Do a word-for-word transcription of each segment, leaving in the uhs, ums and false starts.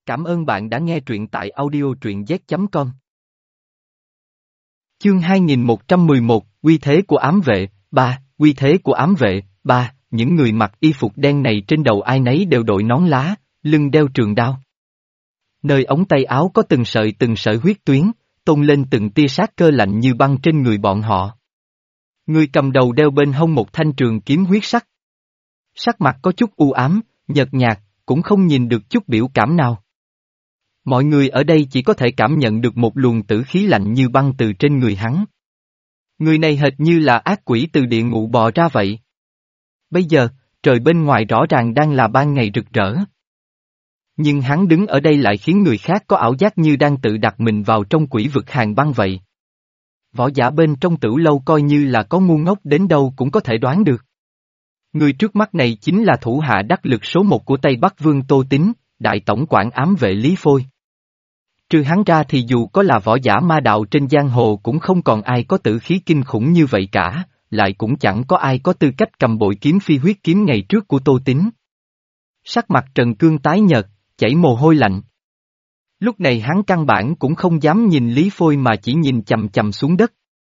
Cảm ơn bạn đã nghe truyện tại audio truyện z chấm com. Chương hai nghìn một trăm mười một, Uy thế của ám vệ, ba, uy thế của ám vệ, ba, những người mặc y phục đen này trên đầu ai nấy đều đội nón lá, lưng đeo trường đao. Nơi ống tay áo có từng sợi từng sợi huyết tuyến, tôn lên từng tia sát cơ lạnh như băng trên người bọn họ. Người cầm đầu đeo bên hông một thanh trường kiếm huyết sắc. Sắc mặt có chút u ám, nhợt nhạt, cũng không nhìn được chút biểu cảm nào. Mọi người ở đây chỉ có thể cảm nhận được một luồng tử khí lạnh như băng từ trên người hắn. Người này hệt như là ác quỷ từ địa ngục bò ra vậy. Bây giờ, trời bên ngoài rõ ràng đang là ban ngày rực rỡ. Nhưng hắn đứng ở đây lại khiến người khác có ảo giác như đang tự đặt mình vào trong quỷ vực hàng băng vậy. Võ giả bên trong Tửu Lâu coi như là có ngu ngốc đến đâu cũng có thể đoán được. Người trước mắt này chính là thủ hạ đắc lực số một của Tây Bắc Vương Tô Tín, đại tổng quản ám vệ Lý Phôi. Trừ hắn ra thì dù có là võ giả ma đạo trên giang hồ cũng không còn ai có tử khí kinh khủng như vậy cả, lại cũng chẳng có ai có tư cách cầm bội kiếm phi huyết kiếm ngày trước của Tô Tín. Sắc mặt Trần Cương tái nhợt, chảy mồ hôi lạnh. Lúc này hắn căn bản cũng không dám nhìn Lý Phôi mà chỉ nhìn chằm chằm xuống đất.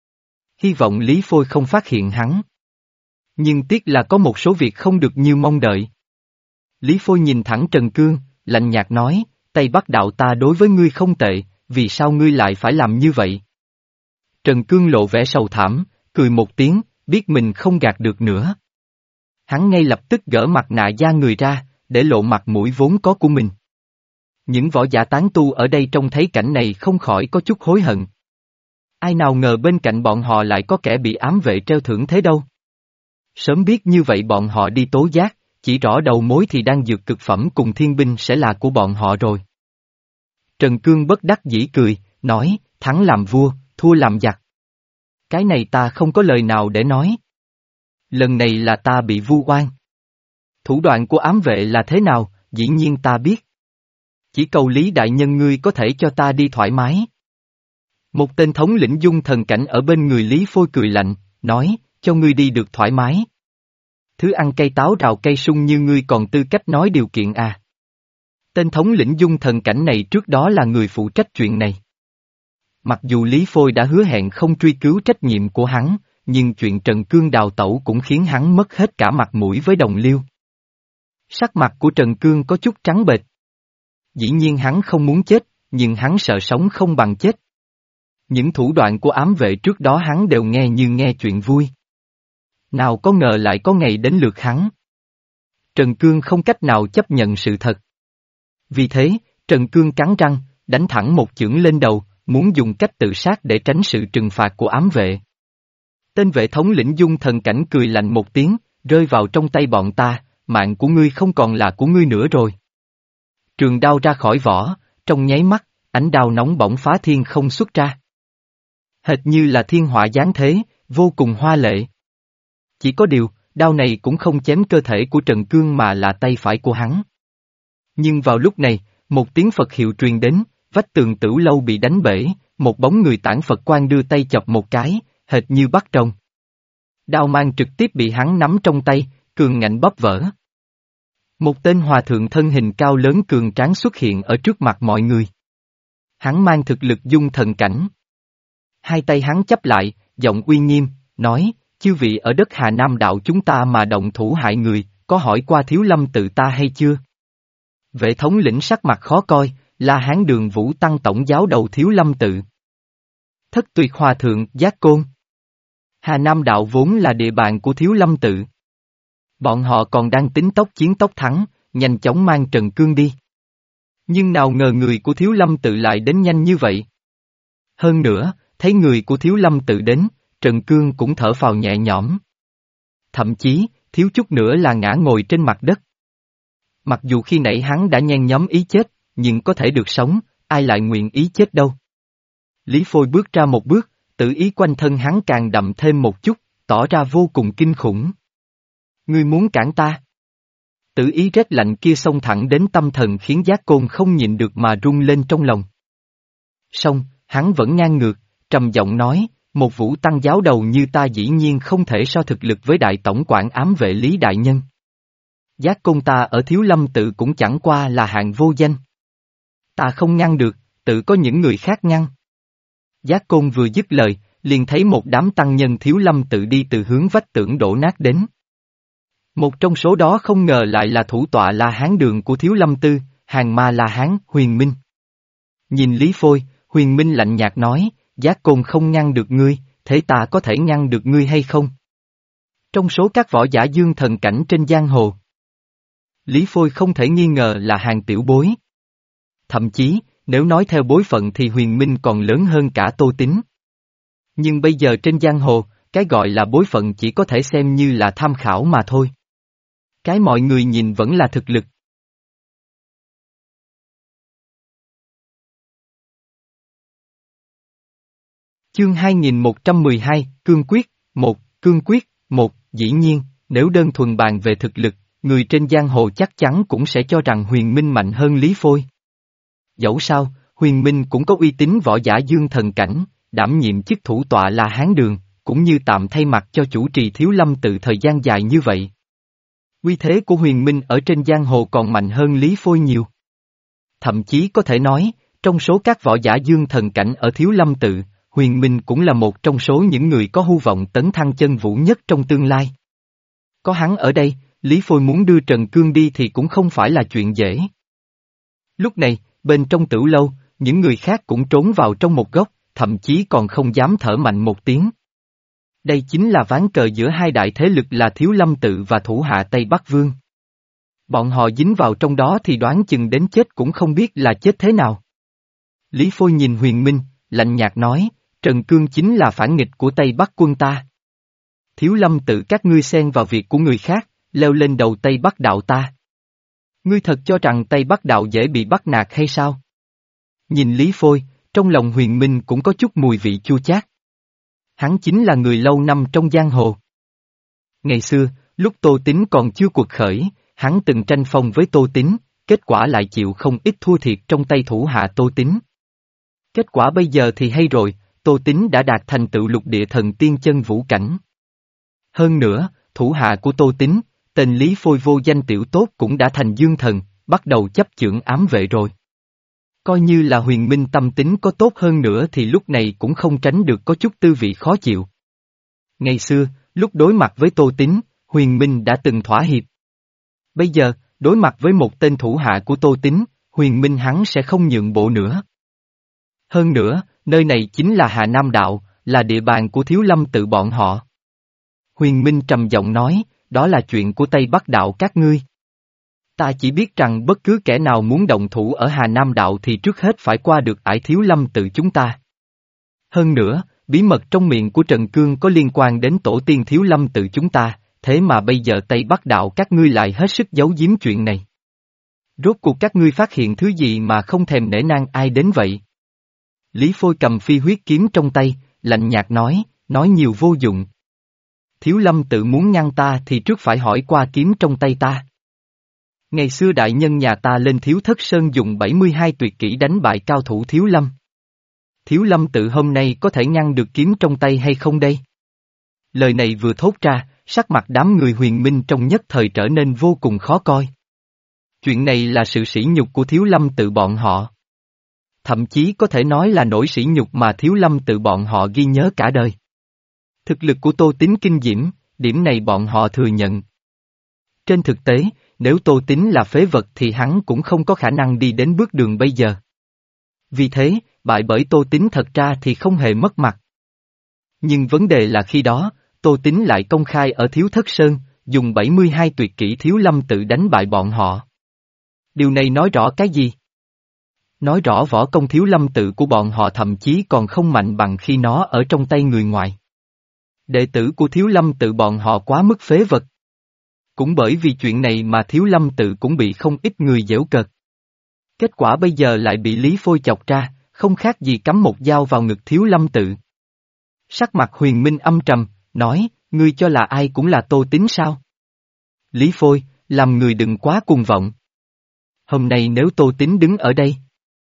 Hy vọng Lý Phôi không phát hiện hắn. Nhưng tiếc là có một số việc không được như mong đợi. Lý Phôi nhìn thẳng Trần Cương, lạnh nhạt nói, Tây Bắc đạo ta đối với ngươi không tệ, vì sao ngươi lại phải làm như vậy? Trần Cương lộ vẻ sầu thảm, cười một tiếng, biết mình không gạt được nữa. Hắn ngay lập tức gỡ mặt nạ da người ra, để lộ mặt mũi vốn có của mình. Những võ giả tán tu ở đây trông thấy cảnh này không khỏi có chút hối hận. Ai nào ngờ bên cạnh bọn họ lại có kẻ bị ám vệ treo thưởng thế đâu. Sớm biết như vậy bọn họ đi tố giác, chỉ rõ đầu mối thì đang dược cực phẩm cùng thiên binh sẽ là của bọn họ rồi. Trần Cương bất đắc dĩ cười, nói, thắng làm vua, thua làm giặc. Cái này ta không có lời nào để nói. Lần này là ta bị vu oan. Thủ đoạn của ám vệ là thế nào, dĩ nhiên ta biết. Chỉ cầu Lý đại nhân ngươi có thể cho ta đi thoải mái. Một tên thống lĩnh dung thần cảnh ở bên người Lý Phôi cười lạnh, nói, cho ngươi đi được thoải mái. Thứ ăn cây táo rào cây sung như ngươi còn tư cách nói điều kiện à. Tên thống lĩnh dung thần cảnh này trước đó là người phụ trách chuyện này. Mặc dù Lý Phôi đã hứa hẹn không truy cứu trách nhiệm của hắn, nhưng chuyện Trần Cương đào tẩu cũng khiến hắn mất hết cả mặt mũi với đồng liêu. Sắc mặt của Trần Cương có chút trắng bệch. Dĩ nhiên hắn không muốn chết, nhưng hắn sợ sống không bằng chết. Những thủ đoạn của ám vệ trước đó hắn đều nghe như nghe chuyện vui. Nào có ngờ lại có ngày đến lượt hắn. Trần Cương không cách nào chấp nhận sự thật. Vì thế, Trần Cương cắn răng, đánh thẳng một chưởng lên đầu, muốn dùng cách tự sát để tránh sự trừng phạt của ám vệ. Tên vệ thống lĩnh dung thần cảnh cười lạnh một tiếng, rơi vào trong tay bọn ta, mạng của ngươi không còn là của ngươi nữa rồi. Trường đao ra khỏi vỏ, trong nháy mắt, ánh đao nóng bỏng phá thiên không xuất ra. Hệt như là thiên họa giáng thế, vô cùng hoa lệ. Chỉ có điều, đao này cũng không chém cơ thể của Trần Cương mà là tay phải của hắn. Nhưng vào lúc này, một tiếng Phật hiệu truyền đến, vách tường Tửu Lâu bị đánh bể, một bóng người tản Phật quan đưa tay chọc một cái, hệt như bắt rồng. Đao mang trực tiếp bị hắn nắm trong tay, cường ngạnh bóp vỡ. Một tên hòa thượng thân hình cao lớn cường tráng xuất hiện ở trước mặt mọi người. Hắn mang thực lực dung thần cảnh. Hai tay hắn chắp lại, giọng uy nghiêm, nói, chư vị ở đất Hà Nam đạo chúng ta mà động thủ hại người, có hỏi qua Thiếu Lâm tự ta hay chưa? Vệ thống lĩnh sắc mặt khó coi, là Hán Đường Vũ Tăng tổng giáo đầu Thiếu Lâm tự. Thất Tuyệt Hòa thượng, Giác Côn. Hà Nam đạo vốn là địa bàn của Thiếu Lâm tự. Bọn họ còn đang tính tốc chiến tốc thắng, nhanh chóng mang Trần Cương đi. Nhưng nào ngờ người của Thiếu Lâm tự lại đến nhanh như vậy. Hơn nữa, thấy người của Thiếu Lâm tự đến, Trần Cương cũng thở phào nhẹ nhõm. Thậm chí, thiếu chút nữa là ngã ngồi trên mặt đất. Mặc dù khi nãy hắn đã nhen nhóm ý chết, nhưng có thể được sống, ai lại nguyện ý chết đâu. Lý Phôi bước ra một bước, tự ý quanh thân hắn càng đậm thêm một chút, tỏ ra vô cùng kinh khủng. Ngươi muốn cản ta? Tự ý rét lạnh kia xông thẳng đến tâm thần khiến Giác Côn không nhịn được mà rung lên trong lòng. Song, hắn vẫn ngang ngược, trầm giọng nói, một Vũ Tăng giáo đầu như ta dĩ nhiên không thể so thực lực với đại tổng quản ám vệ Lý đại nhân. Giác Côn ta ở Thiếu Lâm tự cũng chẳng qua là hạng vô danh. Ta không ngăn được, tự có những người khác ngăn. Giác Côn vừa dứt lời, liền thấy một đám tăng nhân Thiếu Lâm tự đi từ hướng vách tường đổ nát đến. Một trong số đó không ngờ lại là thủ tọa La Hán đường của Thiếu Lâm Tư, hàng ma La Hán, Huyền Minh. Nhìn Lý Phôi, Huyền Minh lạnh nhạt nói, Giác Côn không ngăn được ngươi, thế ta có thể ngăn được ngươi hay không? Trong số các võ giả dương thần cảnh trên giang hồ, Lý Phôi không thể nghi ngờ là hàng tiểu bối. Thậm chí, nếu nói theo bối phận thì Huyền Minh còn lớn hơn cả Tô Tín. Nhưng bây giờ trên giang hồ, cái gọi là bối phận chỉ có thể xem như là tham khảo mà thôi. Cái mọi người nhìn vẫn là thực lực. Chương hai nghìn một trăm mười hai, Cương Quyết, một, Cương Quyết, một, dĩ nhiên, nếu đơn thuần bàn về thực lực, người trên giang hồ chắc chắn cũng sẽ cho rằng Huyền Minh mạnh hơn Lý Phôi. Dẫu sao, Huyền Minh cũng có uy tín võ giả dương thần cảnh, đảm nhiệm chức thủ tọa là Hán Đường, cũng như tạm thay mặt cho chủ trì Thiếu Lâm tự thời gian dài như vậy. Uy thế của Huyền Minh ở trên giang hồ còn mạnh hơn Lý Phôi nhiều. Thậm chí có thể nói, trong số các võ giả dương thần cảnh ở Thiếu Lâm tự, Huyền Minh cũng là một trong số những người có hy vọng tấn thăng chân vũ nhất trong tương lai. Có hắn ở đây, Lý Phôi muốn đưa Trần Cương đi thì cũng không phải là chuyện dễ. Lúc này, bên trong tửu lâu, những người khác cũng trốn vào trong một góc, thậm chí còn không dám thở mạnh một tiếng. Đây chính là ván cờ giữa hai đại thế lực là Thiếu Lâm tự và thủ hạ Tây Bắc Vương. Bọn họ dính vào trong đó thì đoán chừng đến chết cũng không biết là chết thế nào. Lý Phôi nhìn Huyền Minh, lạnh nhạt nói, Trần Cương chính là phản nghịch của Tây Bắc quân ta. Thiếu Lâm tự các ngươi xen vào việc của người khác, leo lên đầu Tây Bắc đạo ta. Ngươi thật cho rằng Tây Bắc đạo dễ bị bắt nạt hay sao? Nhìn Lý Phôi, trong lòng Huyền Minh cũng có chút mùi vị chua chát. Hắn chính là người lâu năm trong giang hồ. Ngày xưa, lúc Tô Tín còn chưa cuộc khởi, hắn từng tranh phong với Tô Tín, kết quả lại chịu không ít thua thiệt trong tay thủ hạ Tô Tín. Kết quả bây giờ thì hay rồi, Tô Tín đã đạt thành tựu lục địa thần tiên chân vũ cảnh. Hơn nữa, thủ hạ của Tô Tín, tên Lý Phôi vô danh tiểu tốt cũng đã thành dương thần, bắt đầu chấp chưởng ám vệ rồi. Coi như là Huyền Minh tâm tính có tốt hơn nữa thì lúc này cũng không tránh được có chút tư vị khó chịu. Ngày xưa, lúc đối mặt với Tô Tín, Huyền Minh đã từng thỏa hiệp. Bây giờ, đối mặt với một tên thủ hạ của Tô Tín, Huyền Minh hắn sẽ không nhượng bộ nữa. Hơn nữa, nơi này chính là Hà Nam Đạo, là địa bàn của Thiếu Lâm tự bọn họ. Huyền Minh trầm giọng nói, đó là chuyện của Tây Bắc Đạo các ngươi. Ta chỉ biết rằng bất cứ kẻ nào muốn động thủ ở Hà Nam Đạo thì trước hết phải qua được ải Thiếu Lâm tự chúng ta. Hơn nữa, bí mật trong miệng của Trần Cương có liên quan đến tổ tiên Thiếu Lâm tự chúng ta, thế mà bây giờ Tây Bắc Đạo các ngươi lại hết sức giấu giếm chuyện này. Rốt cuộc các ngươi phát hiện thứ gì mà không thèm nể nang ai đến vậy? Lý Phôi cầm phi huyết kiếm trong tay, lạnh nhạt nói, nói nhiều vô dụng. Thiếu Lâm tự muốn ngăn ta thì trước phải hỏi qua kiếm trong tay ta. Ngày xưa đại nhân nhà ta lên Thiếu Thất Sơn dùng bảy mươi hai tuyệt kỹ đánh bại cao thủ Thiếu Lâm. Thiếu Lâm tự hôm nay có thể ngăn được kiếm trong tay hay không đây? Lời này vừa thốt ra, sắc mặt đám người Huyền Minh trong nhất thời trở nên vô cùng khó coi. Chuyện này là sự sỉ nhục của Thiếu Lâm tự bọn họ. Thậm chí có thể nói là nỗi sỉ nhục mà Thiếu Lâm tự bọn họ ghi nhớ cả đời. Thực lực của Tô Tín kinh diễm, điểm này bọn họ thừa nhận. Trên thực tế, nếu Tô Tín là phế vật thì hắn cũng không có khả năng đi đến bước đường bây giờ. Vì thế, bại bởi Tô Tín thật ra thì không hề mất mặt. Nhưng vấn đề là khi đó, Tô Tín lại công khai ở Thiếu Thất Sơn, dùng bảy mươi hai tuyệt kỹ Thiếu Lâm tự đánh bại bọn họ. Điều này nói rõ cái gì? Nói rõ võ công Thiếu Lâm tự của bọn họ thậm chí còn không mạnh bằng khi nó ở trong tay người ngoài. Đệ tử của Thiếu Lâm tự bọn họ quá mức phế vật. Cũng bởi vì chuyện này mà Thiếu Lâm tự cũng bị không ít người giễu cợt. Kết quả bây giờ lại bị Lý Phôi chọc ra, không khác gì cắm một dao vào ngực Thiếu Lâm tự. Sắc mặt Huyền Minh âm trầm, nói, ngươi cho là ai cũng là Tô Tín sao? Lý Phôi, làm người đừng quá cuồng vọng. Hôm nay nếu Tô Tín đứng ở đây,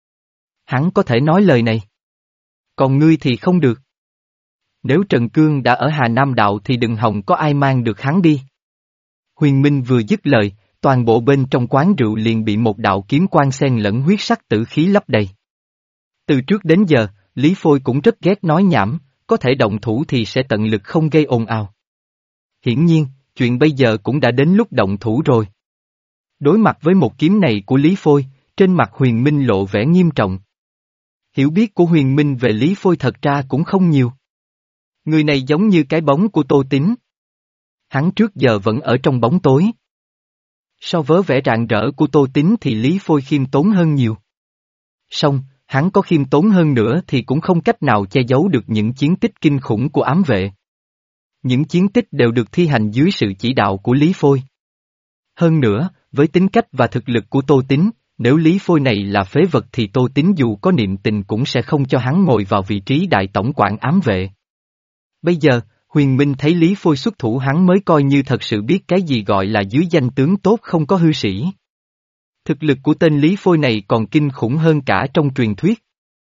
hắn có thể nói lời này. Còn ngươi thì không được. Nếu Trần Cương đã ở Hà Nam Đạo thì đừng hòng có ai mang được hắn đi. Huyền Minh vừa dứt lời, toàn bộ bên trong quán rượu liền bị một đạo kiếm quang xen lẫn huyết sắc tử khí lấp đầy. Từ trước đến giờ, Lý Phôi cũng rất ghét nói nhảm, có thể động thủ thì sẽ tận lực không gây ồn ào. Hiển nhiên, chuyện bây giờ cũng đã đến lúc động thủ rồi. Đối mặt với một kiếm này của Lý Phôi, trên mặt Huyền Minh lộ vẻ nghiêm trọng. Hiểu biết của Huyền Minh về Lý Phôi thật ra cũng không nhiều. Người này giống như cái bóng của Tô Tín. Hắn trước giờ vẫn ở trong bóng tối. So với vẻ rạng rỡ của Tô Tín thì Lý Phôi khiêm tốn hơn nhiều. Song, hắn có khiêm tốn hơn nữa thì cũng không cách nào che giấu được những chiến tích kinh khủng của ám vệ. Những chiến tích đều được thi hành dưới sự chỉ đạo của Lý Phôi. Hơn nữa, với tính cách và thực lực của Tô Tín, nếu Lý Phôi này là phế vật thì Tô Tín dù có niệm tình cũng sẽ không cho hắn ngồi vào vị trí đại tổng quản ám vệ. Bây giờ, Huyền Minh thấy Lý Phôi xuất thủ hắn mới coi như thật sự biết cái gì gọi là dưới danh tướng tốt không có hư sĩ. Thực lực của tên Lý Phôi này còn kinh khủng hơn cả trong truyền thuyết.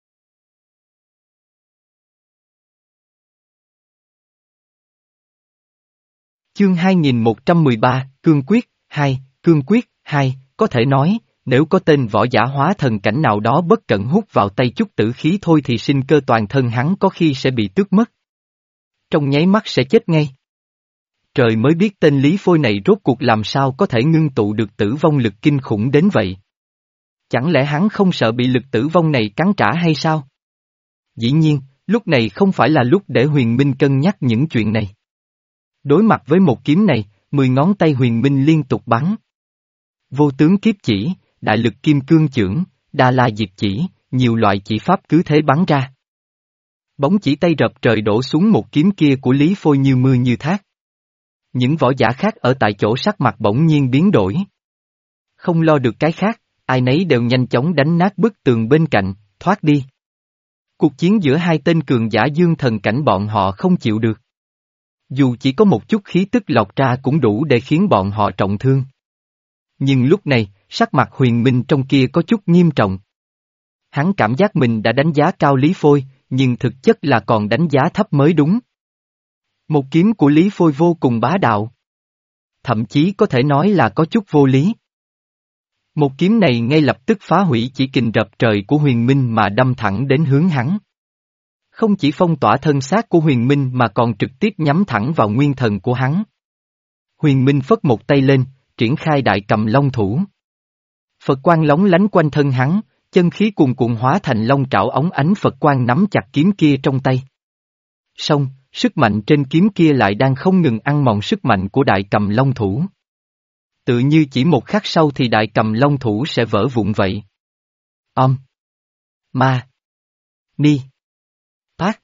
Chương hai nghìn một trăm mười ba, Cương Quyết, hai, Cương Quyết, hai, có thể nói, nếu có tên võ giả hóa thần cảnh nào đó bất cẩn hút vào tay chút tử khí thôi thì sinh cơ toàn thân hắn có khi sẽ bị tước mất. Trong nháy mắt sẽ chết ngay. Trời mới biết tên Lý Phôi này rốt cuộc làm sao có thể ngưng tụ được tử vong lực kinh khủng đến vậy. Chẳng lẽ hắn không sợ bị lực tử vong này cắn trả hay sao? Dĩ nhiên, lúc này không phải là lúc để Huyền Minh cân nhắc những chuyện này. Đối mặt với một kiếm này, mười ngón tay Huyền Minh liên tục bắn. Vô tướng kiếp chỉ, đại lực kim cương chưởng, đa la diệt chỉ, nhiều loại chỉ pháp cứ thế bắn ra. Bóng chỉ tay rập trời đổ xuống một kiếm kia của Lý Phôi như mưa như thác. Những võ giả khác ở tại chỗ sắc mặt bỗng nhiên biến đổi. Không lo được cái khác, ai nấy đều nhanh chóng đánh nát bức tường bên cạnh, thoát đi. Cuộc chiến giữa hai tên cường giả dương thần cảnh bọn họ không chịu được. Dù chỉ có một chút khí tức lọc ra cũng đủ để khiến bọn họ trọng thương. Nhưng lúc này, sắc mặt Huyền Minh trong kia có chút nghiêm trọng. Hắn cảm giác mình đã đánh giá cao Lý Phôi, nhưng thực chất là còn đánh giá thấp mới đúng. Một kiếm của Lý Phôi vô cùng bá đạo. Thậm chí có thể nói là có chút vô lý. Một kiếm này ngay lập tức phá hủy chỉ kình rập trời của Huyền Minh mà đâm thẳng đến hướng hắn. Không chỉ phong tỏa thân xác của Huyền Minh mà còn trực tiếp nhắm thẳng vào nguyên thần của hắn. Huyền Minh phất một tay lên, triển khai đại cầm long thủ. Phật quang lóng lánh quanh thân hắn, chân khí cuồn cuộn hóa thành long trảo óng ánh Phật quang nắm chặt kiếm kia trong tay. Song, sức mạnh trên kiếm kia lại đang không ngừng ăn mòn sức mạnh của đại cầm long thủ. Tự như chỉ một khắc sau thì đại cầm long thủ sẽ vỡ vụn vậy. Om. Ma. Ni. Tát.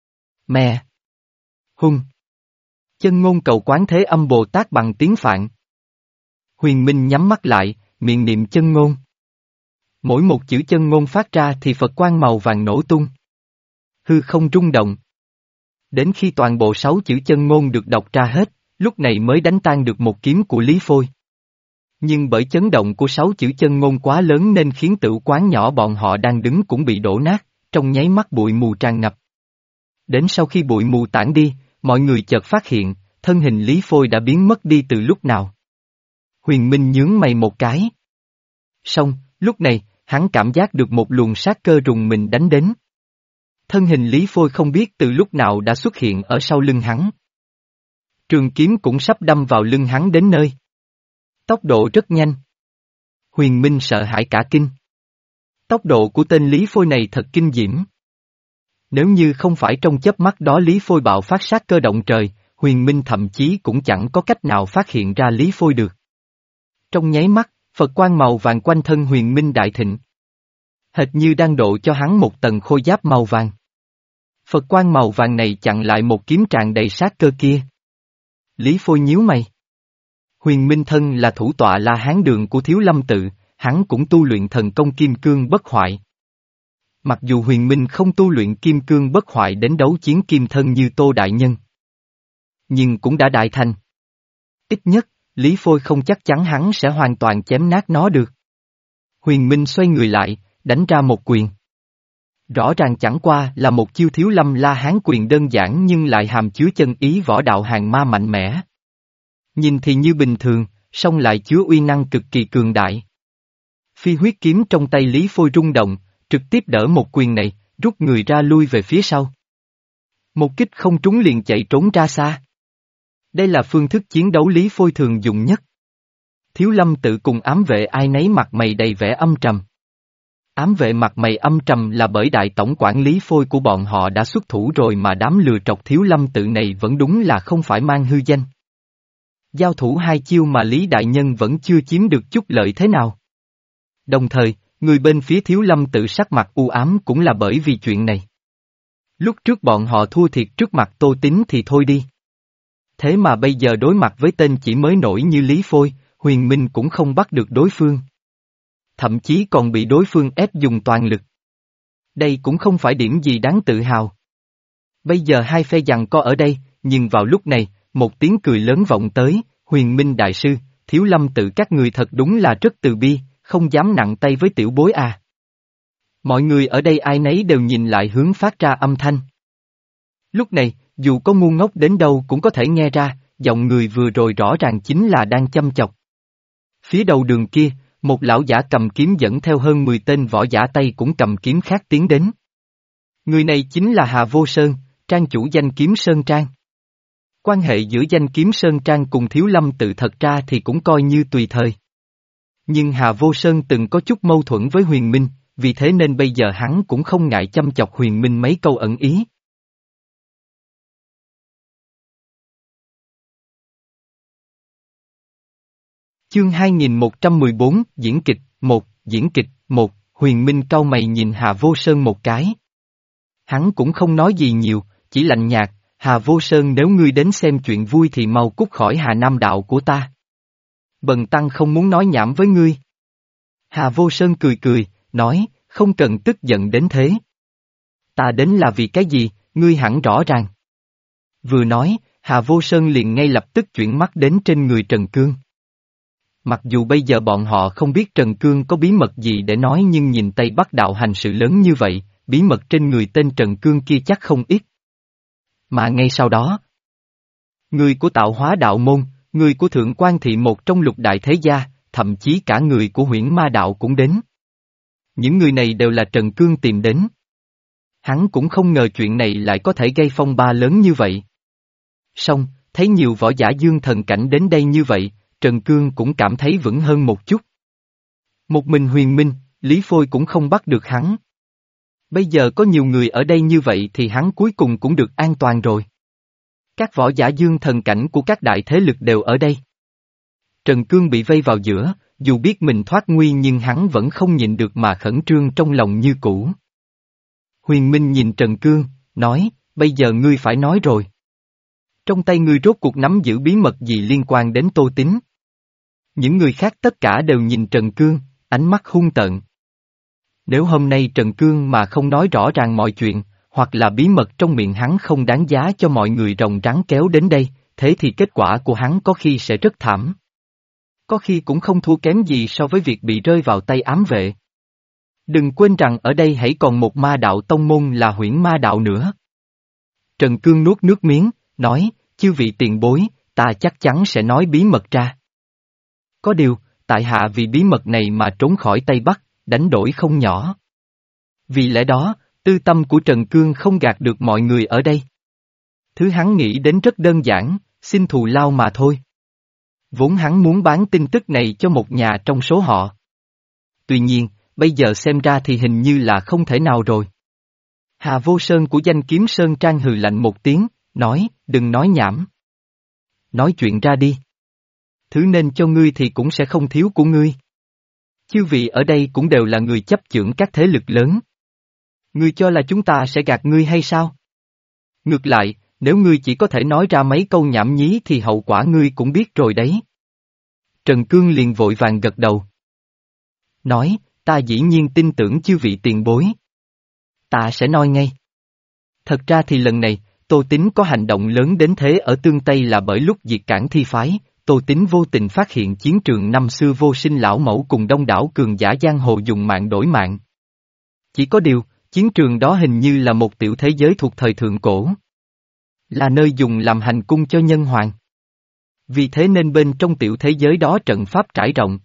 Mè. Hung. Chân ngôn cầu Quán Thế Âm Bồ Tát bằng tiếng Phạn. Huyền Minh nhắm mắt lại, miệng niệm chân ngôn. Mỗi một chữ chân ngôn phát ra thì Phật quang màu vàng nổ tung. Hư không rung động. Đến khi toàn bộ sáu chữ chân ngôn được đọc ra hết, lúc này mới đánh tan được một kiếm của Lý Phôi. Nhưng bởi chấn động của sáu chữ chân ngôn quá lớn nên khiến tử quán nhỏ bọn họ đang đứng cũng bị đổ nát, trong nháy mắt bụi mù tràn ngập. Đến sau khi bụi mù tản đi, mọi người chợt phát hiện, thân hình Lý Phôi đã biến mất đi từ lúc nào. Huyền Minh nhướng mày một cái. Xong, lúc này, hắn cảm giác được một luồng sát cơ rùng mình đánh đến. Thân hình Lý Phôi không biết từ lúc nào đã xuất hiện ở sau lưng hắn. Trường kiếm cũng sắp đâm vào lưng hắn đến nơi. Tốc độ rất nhanh. Huyền Minh sợ hãi cả kinh. Tốc độ của tên Lý Phôi này thật kinh diễm. Nếu như không phải trong chớp mắt đó Lý Phôi bạo phát sát cơ động trời, Huyền Minh thậm chí cũng chẳng có cách nào phát hiện ra Lý Phôi được. Trong nháy mắt, Phật quang màu vàng quanh thân Huyền Minh đại thịnh. Hệt như đang độ cho hắn một tầng khôi giáp màu vàng. Phật quang màu vàng này chặn lại một kiếm tràn đầy sát cơ kia. Lý Phôi nhíu mày. Huyền Minh thân là thủ tọa La Hán đường của Thiếu Lâm tự, hắn cũng tu luyện thần công kim cương bất hoại. Mặc dù Huyền Minh không tu luyện kim cương bất hoại đến đấu chiến kim thân như Tô Đại Nhân, nhưng cũng đã đại thành. Ít nhất, Lý Phôi không chắc chắn hắn sẽ hoàn toàn chém nát nó được. Huyền Minh xoay người lại, đánh ra một quyền. Rõ ràng chẳng qua là một chiêu Thiếu Lâm La Hán quyền đơn giản nhưng lại hàm chứa chân ý võ đạo hàng ma mạnh mẽ. Nhìn thì như bình thường, song lại chứa uy năng cực kỳ cường đại. Phi huyết kiếm trong tay Lý Phôi rung động, trực tiếp đỡ một quyền này, rút người ra lui về phía sau. Một kích không trúng liền chạy trốn ra xa. Đây là phương thức chiến đấu Lý Phôi thường dùng nhất. Thiếu Lâm Tự cùng ám vệ ai nấy mặt mày đầy vẻ âm trầm. Ám vệ mặt mày âm trầm là bởi đại tổng quản Lý Phôi của bọn họ đã xuất thủ rồi mà đám lừa trọc Thiếu Lâm Tự này vẫn đúng là không phải mang hư danh. Giao thủ hai chiêu mà Lý Đại Nhân vẫn chưa chiếm được chút lợi thế nào. Đồng thời, người bên phía Thiếu Lâm Tự sắc mặt u ám cũng là bởi vì chuyện này. Lúc trước bọn họ thua thiệt trước mặt Tô Tín thì thôi đi. Thế mà bây giờ đối mặt với tên chỉ mới nổi như Lý Phôi, Huyền Minh cũng không bắt được đối phương. Thậm chí còn bị đối phương ép dùng toàn lực. Đây cũng không phải điểm gì đáng tự hào. Bây giờ hai phe giằng co ở đây, nhưng vào lúc này, một tiếng cười lớn vọng tới, Huyền Minh Đại Sư, Thiếu Lâm Tự các người thật đúng là rất từ bi, không dám nặng tay với tiểu bối à. Mọi người ở đây ai nấy đều nhìn lại hướng phát ra âm thanh. Lúc này, dù có ngu ngốc đến đâu cũng có thể nghe ra, giọng người vừa rồi rõ ràng chính là đang châm chọc. Phía đầu đường kia, một lão giả cầm kiếm dẫn theo hơn mười tên võ giả Tây cũng cầm kiếm khác tiến đến. Người này chính là Hà Vô Sơn, trang chủ danh kiếm Sơn Trang. Quan hệ giữa danh kiếm Sơn Trang cùng Thiếu Lâm Tự thật ra thì cũng coi như tùy thời. Nhưng Hà Vô Sơn từng có chút mâu thuẫn với Huyền Minh, vì thế nên bây giờ hắn cũng không ngại châm chọc Huyền Minh mấy câu ẩn ý. Chương hai nghìn một trăm mười bốn, diễn kịch, một, diễn kịch, một, Huyền Minh cau mày nhìn Hà Vô Sơn một cái. Hắn cũng không nói gì nhiều, chỉ lạnh nhạt, Hà Vô Sơn nếu ngươi đến xem chuyện vui thì mau cút khỏi Hà Nam đạo của ta. Bần tăng không muốn nói nhảm với ngươi. Hà Vô Sơn cười cười, nói, không cần tức giận đến thế. Ta đến là vì cái gì, ngươi hẳn rõ ràng. Vừa nói, Hà Vô Sơn liền ngay lập tức chuyển mắt đến trên người Trần Cương. Mặc dù bây giờ bọn họ không biết Trần Cương có bí mật gì để nói nhưng nhìn Tây Bắc đạo hành sự lớn như vậy, bí mật trên người tên Trần Cương kia chắc không ít. Mà ngay sau đó, người của Tạo Hóa Đạo Môn, người của Thượng Quan Thị một trong lục đại thế gia, thậm chí cả người của Huyễn Ma Đạo cũng đến. Những người này đều là Trần Cương tìm đến. Hắn cũng không ngờ chuyện này lại có thể gây phong ba lớn như vậy. Song, thấy nhiều võ giả dương thần cảnh đến đây như vậy, Trần Cương cũng cảm thấy vững hơn một chút. Một mình Huyền Minh, Lý Phôi cũng không bắt được hắn. Bây giờ có nhiều người ở đây như vậy thì hắn cuối cùng cũng được an toàn rồi. Các võ giả dương thần cảnh của các đại thế lực đều ở đây. Trần Cương bị vây vào giữa, dù biết mình thoát nguy nhưng hắn vẫn không nhịn được mà khẩn trương trong lòng như cũ. Huyền Minh nhìn Trần Cương, nói, bây giờ ngươi phải nói rồi. Trong tay ngươi rốt cuộc nắm giữ bí mật gì liên quan đến Tô Tín? Những người khác tất cả đều nhìn Trần Cương, ánh mắt hung tợn. Nếu hôm nay Trần Cương mà không nói rõ ràng mọi chuyện, hoặc là bí mật trong miệng hắn không đáng giá cho mọi người rồng rắn kéo đến đây, thế thì kết quả của hắn có khi sẽ rất thảm. Có khi cũng không thua kém gì so với việc bị rơi vào tay ám vệ. Đừng quên rằng ở đây hãy còn một ma đạo tông môn là Huyễn Ma Đạo nữa. Trần Cương nuốt nước miếng, nói, chư vị tiền bối, ta chắc chắn sẽ nói bí mật ra. Có điều, tại hạ vì bí mật này mà trốn khỏi Tây Bắc, đánh đổi không nhỏ. Vì lẽ đó, tư tâm của Trần Cương không gạt được mọi người ở đây. Thứ hắn nghĩ đến rất đơn giản, xin thù lao mà thôi. Vốn hắn muốn bán tin tức này cho một nhà trong số họ. Tuy nhiên, bây giờ xem ra thì hình như là không thể nào rồi. Hà Vô Sơn của danh kiếm Sơn Trang hừ lạnh một tiếng, nói, đừng nói nhảm. Nói chuyện ra đi. Thứ nên cho ngươi thì cũng sẽ không thiếu của ngươi. Chư vị ở đây cũng đều là người chấp chưởng các thế lực lớn. Ngươi cho là chúng ta sẽ gạt ngươi hay sao? Ngược lại, nếu ngươi chỉ có thể nói ra mấy câu nhảm nhí thì hậu quả ngươi cũng biết rồi đấy. Trần Cương liền vội vàng gật đầu. Nói, ta dĩ nhiên tin tưởng chư vị tiền bối. Ta sẽ nói ngay. Thật ra thì lần này, Tô Tín có hành động lớn đến thế ở Tương Tây là bởi lúc diệt Cảng Thi Phái, Tô Tín vô tình phát hiện chiến trường năm xưa Vô Sinh lão mẫu cùng đông đảo cường giả giang hồ dùng mạng đổi mạng. Chỉ có điều, chiến trường đó hình như là một tiểu thế giới thuộc thời thượng cổ. Là nơi dùng làm hành cung cho nhân hoàng. Vì thế nên bên trong tiểu thế giới đó trận pháp trải rộng.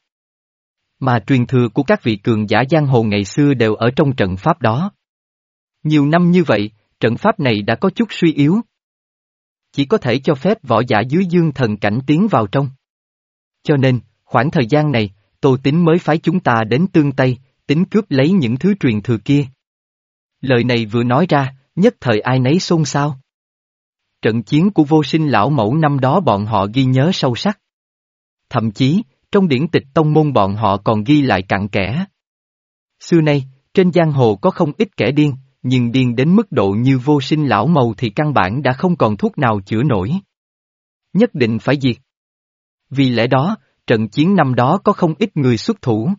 Mà truyền thừa của các vị cường giả giang hồ ngày xưa đều ở trong trận pháp đó. Nhiều năm như vậy, trận pháp này đã có chút suy yếu. Chỉ có thể cho phép võ giả dưới dương thần cảnh tiến vào trong. Cho nên, khoảng thời gian này, Tô Tín mới phái chúng ta đến tương Tây, tính cướp lấy những thứ truyền thừa kia. Lời này vừa nói ra, nhất thời ai nấy xôn xao. Trận chiến của vô sinh lão mẫu năm đó bọn họ ghi nhớ sâu sắc. Thậm chí, trong điển tịch tông môn bọn họ còn ghi lại cặn kẽ. Xưa nay, trên giang hồ có không ít kẻ điên, nhưng điên đến mức độ như vô sinh lão mầu thì căn bản đã không còn thuốc nào chữa nổi. Nhất định phải diệt. Vì lẽ đó, trận chiến năm đó có không ít người xuất thủ.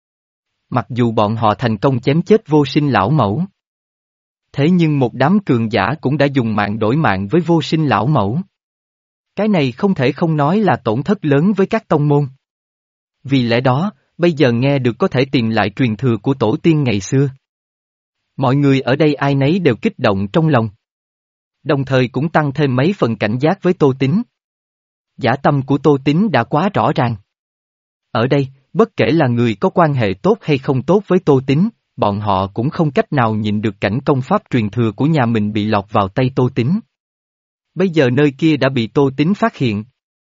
Mặc dù bọn họ thành công chém chết vô sinh lão mẫu. Thế nhưng một đám cường giả cũng đã dùng mạng đổi mạng với vô sinh lão mẫu. Cái này không thể không nói là tổn thất lớn với các tông môn. Vì lẽ đó, bây giờ nghe được có thể tìm lại truyền thừa của tổ tiên ngày xưa. Mọi người ở đây ai nấy đều kích động trong lòng. Đồng thời cũng tăng thêm mấy phần cảnh giác với Tô Tín. Dã tâm của Tô Tín đã quá rõ ràng. Ở đây, bất kể là người có quan hệ tốt hay không tốt với Tô Tín, bọn họ cũng không cách nào nhìn được cảnh công pháp truyền thừa của nhà mình bị lọt vào tay Tô Tín. Bây giờ nơi kia đã bị Tô Tín phát hiện.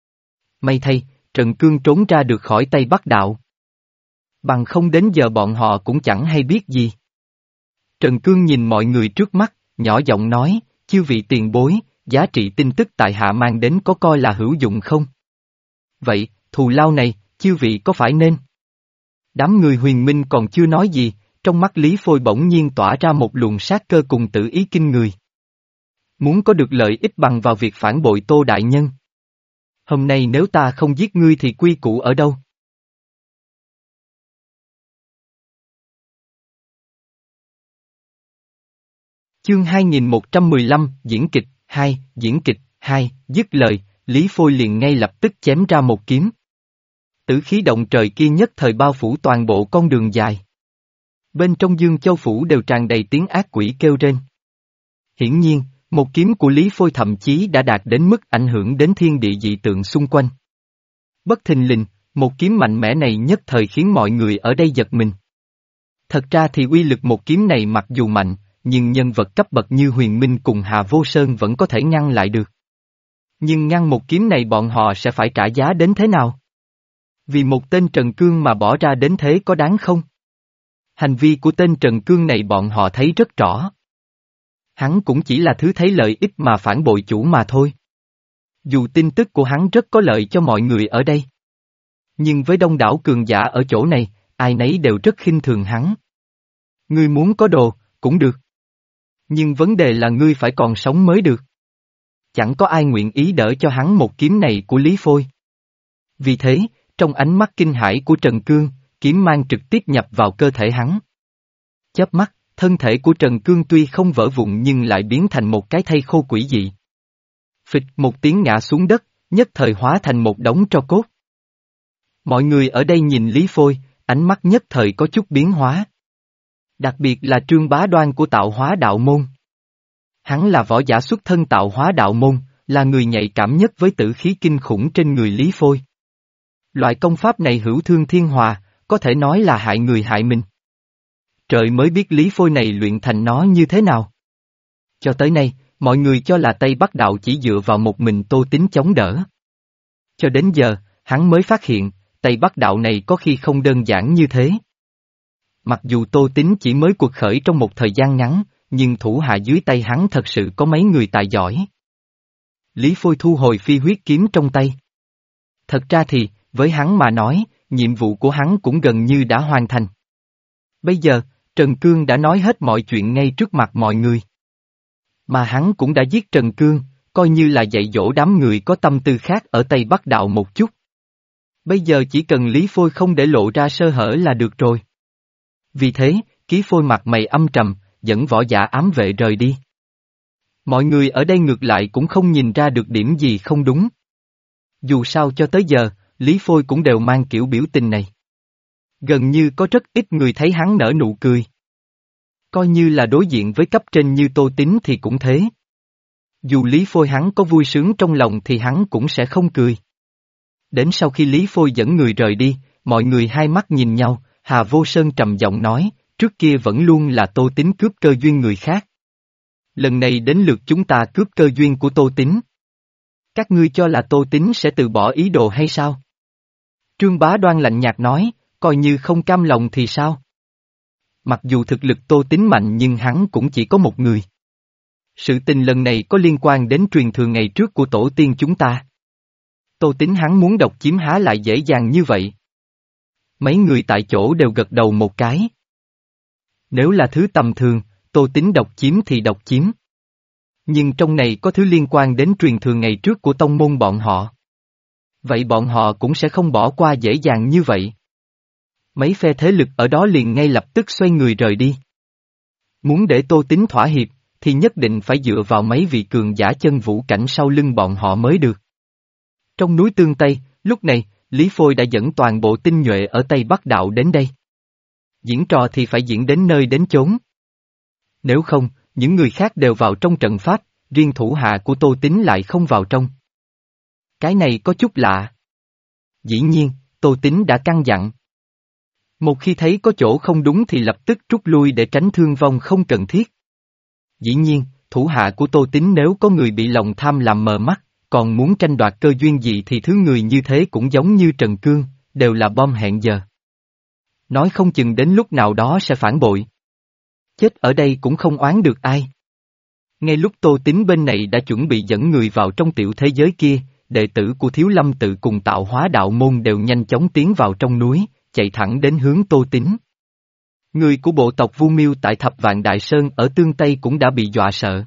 May thay, Trần Cương trốn ra được khỏi tay Bắc Đạo. Bằng không đến giờ bọn họ cũng chẳng hay biết gì. Trần Cương nhìn mọi người trước mắt, nhỏ giọng nói, chư vị tiền bối, giá trị tin tức tại hạ mang đến có coi là hữu dụng không? Vậy, thù lao này, chư vị có phải nên? Đám người huyền minh còn chưa nói gì, trong mắt Lý Phôi bỗng nhiên tỏa ra một luồng sát cơ cùng tự ý kinh người. Muốn có được lợi ích bằng vào việc phản bội Tô Đại Nhân. Hôm nay nếu ta không giết ngươi thì quy củ ở đâu? Chương hai nghìn một trăm mười lăm, diễn kịch, hai, diễn kịch, hai, dứt lời, Lý Phôi liền ngay lập tức chém ra một kiếm. Tử khí động trời kia nhất thời bao phủ toàn bộ con đường dài. Bên trong Dương Châu Phủ đều tràn đầy tiếng ác quỷ kêu rên. Hiển nhiên, một kiếm của Lý Phôi thậm chí đã đạt đến mức ảnh hưởng đến thiên địa dị tượng xung quanh. Bất thình lình, một kiếm mạnh mẽ này nhất thời khiến mọi người ở đây giật mình. Thật ra thì uy lực một kiếm này mặc dù mạnh, nhưng nhân vật cấp bậc như Huyền Minh cùng Hà Vô Sơn vẫn có thể ngăn lại được. Nhưng ngăn một kiếm này bọn họ sẽ phải trả giá đến thế nào? Vì một tên Trần Cương mà bỏ ra đến thế có đáng không? Hành vi của tên Trần Cương này bọn họ thấy rất rõ. Hắn cũng chỉ là thứ thấy lợi ích mà phản bội chủ mà thôi. Dù tin tức của hắn rất có lợi cho mọi người ở đây. Nhưng với đông đảo cường giả ở chỗ này, ai nấy đều rất khinh thường hắn. Ngươi muốn có đồ, cũng được. Nhưng vấn đề là ngươi phải còn sống mới được. Chẳng có ai nguyện ý đỡ cho hắn một kiếm này của Lý Phôi. Vì thế, trong ánh mắt kinh hãi của Trần Cương, kiếm mang trực tiếp nhập vào cơ thể hắn. Chớp mắt, thân thể của Trần Cương tuy không vỡ vụn nhưng lại biến thành một cái thây khô quỷ dị. Phịch một tiếng ngã xuống đất, nhất thời hóa thành một đống tro cốt. Mọi người ở đây nhìn Lý Phôi, ánh mắt nhất thời có chút biến hóa. Đặc biệt là Trương Bá Đoan của Tạo Hóa Đạo Môn. Hắn là võ giả xuất thân Tạo Hóa Đạo Môn, là người nhạy cảm nhất với tử khí kinh khủng trên người Lý Phôi. Loại công pháp này hữu thương thiên hòa, có thể nói là hại người hại mình. Trời mới biết Lý Phôi này luyện thành nó như thế nào. Cho tới nay, mọi người cho là Tây Bắc Đạo chỉ dựa vào một mình Tô Tín chống đỡ. Cho đến giờ, hắn mới phát hiện, Tây Bắc Đạo này có khi không đơn giản như thế. Mặc dù Tô Tín chỉ mới cuộc khởi trong một thời gian ngắn, nhưng thủ hạ dưới tay hắn thật sự có mấy người tài giỏi. Lý Phôi thu hồi phi huyết kiếm trong tay. Thật ra thì, với hắn mà nói, nhiệm vụ của hắn cũng gần như đã hoàn thành. Bây giờ, Trần Cương đã nói hết mọi chuyện ngay trước mặt mọi người. Mà hắn cũng đã giết Trần Cương, coi như là dạy dỗ đám người có tâm tư khác ở Tây Bắc Đạo một chút. Bây giờ chỉ cần Lý Phôi không để lộ ra sơ hở là được rồi. Vì thế, Ký Phôi mặt mày âm trầm, dẫn võ giả ám vệ rời đi. Mọi người ở đây ngược lại cũng không nhìn ra được điểm gì không đúng. Dù sao cho tới giờ, Lý Phôi cũng đều mang kiểu biểu tình này. Gần như có rất ít người thấy hắn nở nụ cười. Coi như là đối diện với cấp trên như Tô Tín thì cũng thế. Dù Lý Phôi hắn có vui sướng trong lòng thì hắn cũng sẽ không cười. Đến sau khi Lý Phôi dẫn người rời đi, mọi người hai mắt nhìn nhau, Hà Vô Sơn trầm giọng nói, trước kia vẫn luôn là Tô Tín cướp cơ duyên người khác. Lần này đến lượt chúng ta cướp cơ duyên của Tô Tín. Các ngươi cho là Tô Tín sẽ từ bỏ ý đồ hay sao? Trương Bá Đoan lạnh nhạt nói, coi như không cam lòng thì sao? Mặc dù thực lực Tô Tín mạnh nhưng hắn cũng chỉ có một người. Sự tình lần này có liên quan đến truyền thừa ngày trước của tổ tiên chúng ta. Tô Tín hắn muốn độc chiếm há lại dễ dàng như vậy. Mấy người tại chỗ đều gật đầu một cái. Nếu là thứ tầm thường, Tô Tín độc chiếm thì độc chiếm. Nhưng trong này có thứ liên quan đến truyền thừa ngày trước của tông môn bọn họ. Vậy bọn họ cũng sẽ không bỏ qua dễ dàng như vậy. Mấy phe thế lực ở đó liền ngay lập tức xoay người rời đi. Muốn để Tô Tín thỏa hiệp, thì nhất định phải dựa vào mấy vị cường giả chân vũ cảnh sau lưng bọn họ mới được. Trong núi Tương Tây, lúc này, Lý Phôi đã dẫn toàn bộ tinh nhuệ ở Tây Bắc Đạo đến đây. Diễn trò thì phải diễn đến nơi đến chốn. Nếu không, những người khác đều vào trong trận pháp, riêng thủ hạ của Tô Tín lại không vào trong. Cái này có chút lạ. Dĩ nhiên, Tô Tín đã căn dặn. Một khi thấy có chỗ không đúng thì lập tức rút lui để tránh thương vong không cần thiết. Dĩ nhiên, thủ hạ của Tô Tín nếu có người bị lòng tham làm mờ mắt, còn muốn tranh đoạt cơ duyên gì thì thứ người như thế cũng giống như Trần Cương, đều là bom hẹn giờ. Nói không chừng đến lúc nào đó sẽ phản bội. Chết ở đây cũng không oán được ai. Ngay lúc Tô Tín bên này đã chuẩn bị dẫn người vào trong tiểu thế giới kia, đệ tử của Thiếu Lâm tự cùng Tạo Hóa đạo môn đều nhanh chóng tiến vào trong núi, chạy thẳng đến hướng Tô Tín. Người của bộ tộc Vu Miêu tại Thập Vạn Đại Sơn ở Tương Tây cũng đã bị dọa sợ.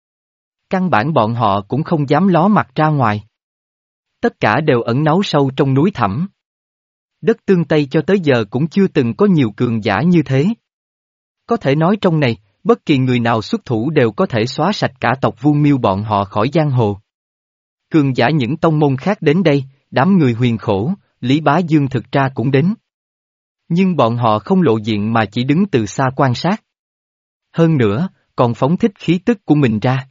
Căn bản bọn họ cũng không dám ló mặt ra ngoài. Tất cả đều ẩn náu sâu trong núi thẳm. Đất Tương Tây cho tới giờ cũng chưa từng có nhiều cường giả như thế. Có thể nói trong này, bất kỳ người nào xuất thủ đều có thể xóa sạch cả tộc Vu Miêu bọn họ khỏi giang hồ. Cường giả những tông môn khác đến đây, đám người Huyền Khổ, Lý Bá Dương thực ra cũng đến. Nhưng bọn họ không lộ diện mà chỉ đứng từ xa quan sát. Hơn nữa, còn phóng thích khí tức của mình ra.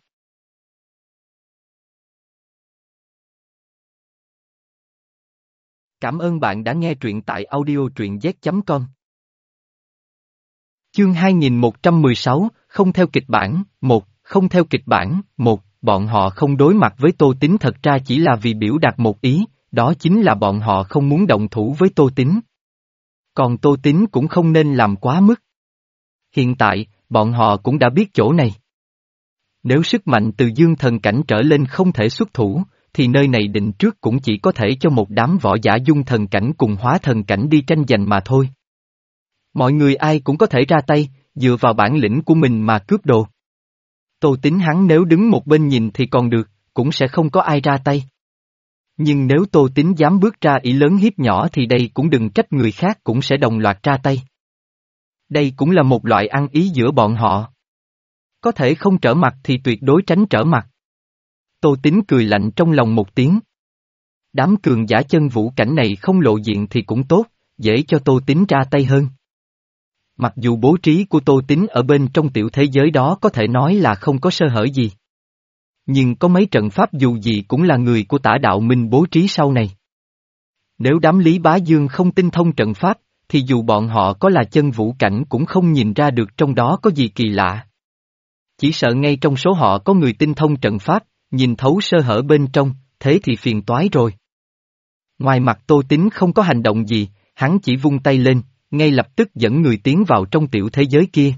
Cảm ơn bạn đã nghe truyện tại audio truyện z chấm com. Chương hai nghìn một trăm mười sáu, không theo kịch bản, một, không theo kịch bản, một, bọn họ không đối mặt với Tô Tín thật ra chỉ là vì biểu đạt một ý, đó chính là bọn họ không muốn động thủ với Tô Tín. Còn Tô Tín cũng không nên làm quá mức. Hiện tại, bọn họ cũng đã biết chỗ này. Nếu sức mạnh từ dương thần cảnh trở lên không thể xuất thủ, thì nơi này định trước cũng chỉ có thể cho một đám võ giả dung thần cảnh cùng hóa thần cảnh đi tranh giành mà thôi. Mọi người ai cũng có thể ra tay, dựa vào bản lĩnh của mình mà cướp đồ. Tô Tín hắn nếu đứng một bên nhìn thì còn được, cũng sẽ không có ai ra tay. Nhưng nếu Tô Tín dám bước ra ý lớn hiếp nhỏ thì đây cũng đừng trách người khác cũng sẽ đồng loạt ra tay. Đây cũng là một loại ăn ý giữa bọn họ. Có thể không trở mặt thì tuyệt đối tránh trở mặt. Tô Tín cười lạnh trong lòng một tiếng. Đám cường giả chân vũ cảnh này không lộ diện thì cũng tốt, dễ cho Tô Tín ra tay hơn. Mặc dù bố trí của Tô Tín ở bên trong tiểu thế giới đó có thể nói là không có sơ hở gì. Nhưng có mấy trận pháp dù gì cũng là người của Tả Đạo Minh bố trí sau này. Nếu đám Lý Bá Dương không tinh thông trận pháp, thì dù bọn họ có là chân vũ cảnh cũng không nhìn ra được trong đó có gì kỳ lạ. Chỉ sợ ngay trong số họ có người tinh thông trận pháp, nhìn thấu sơ hở bên trong, thế thì phiền toái rồi. Ngoài mặt Tô Tín không có hành động gì, hắn chỉ vung tay lên, ngay lập tức dẫn người tiến vào trong tiểu thế giới kia.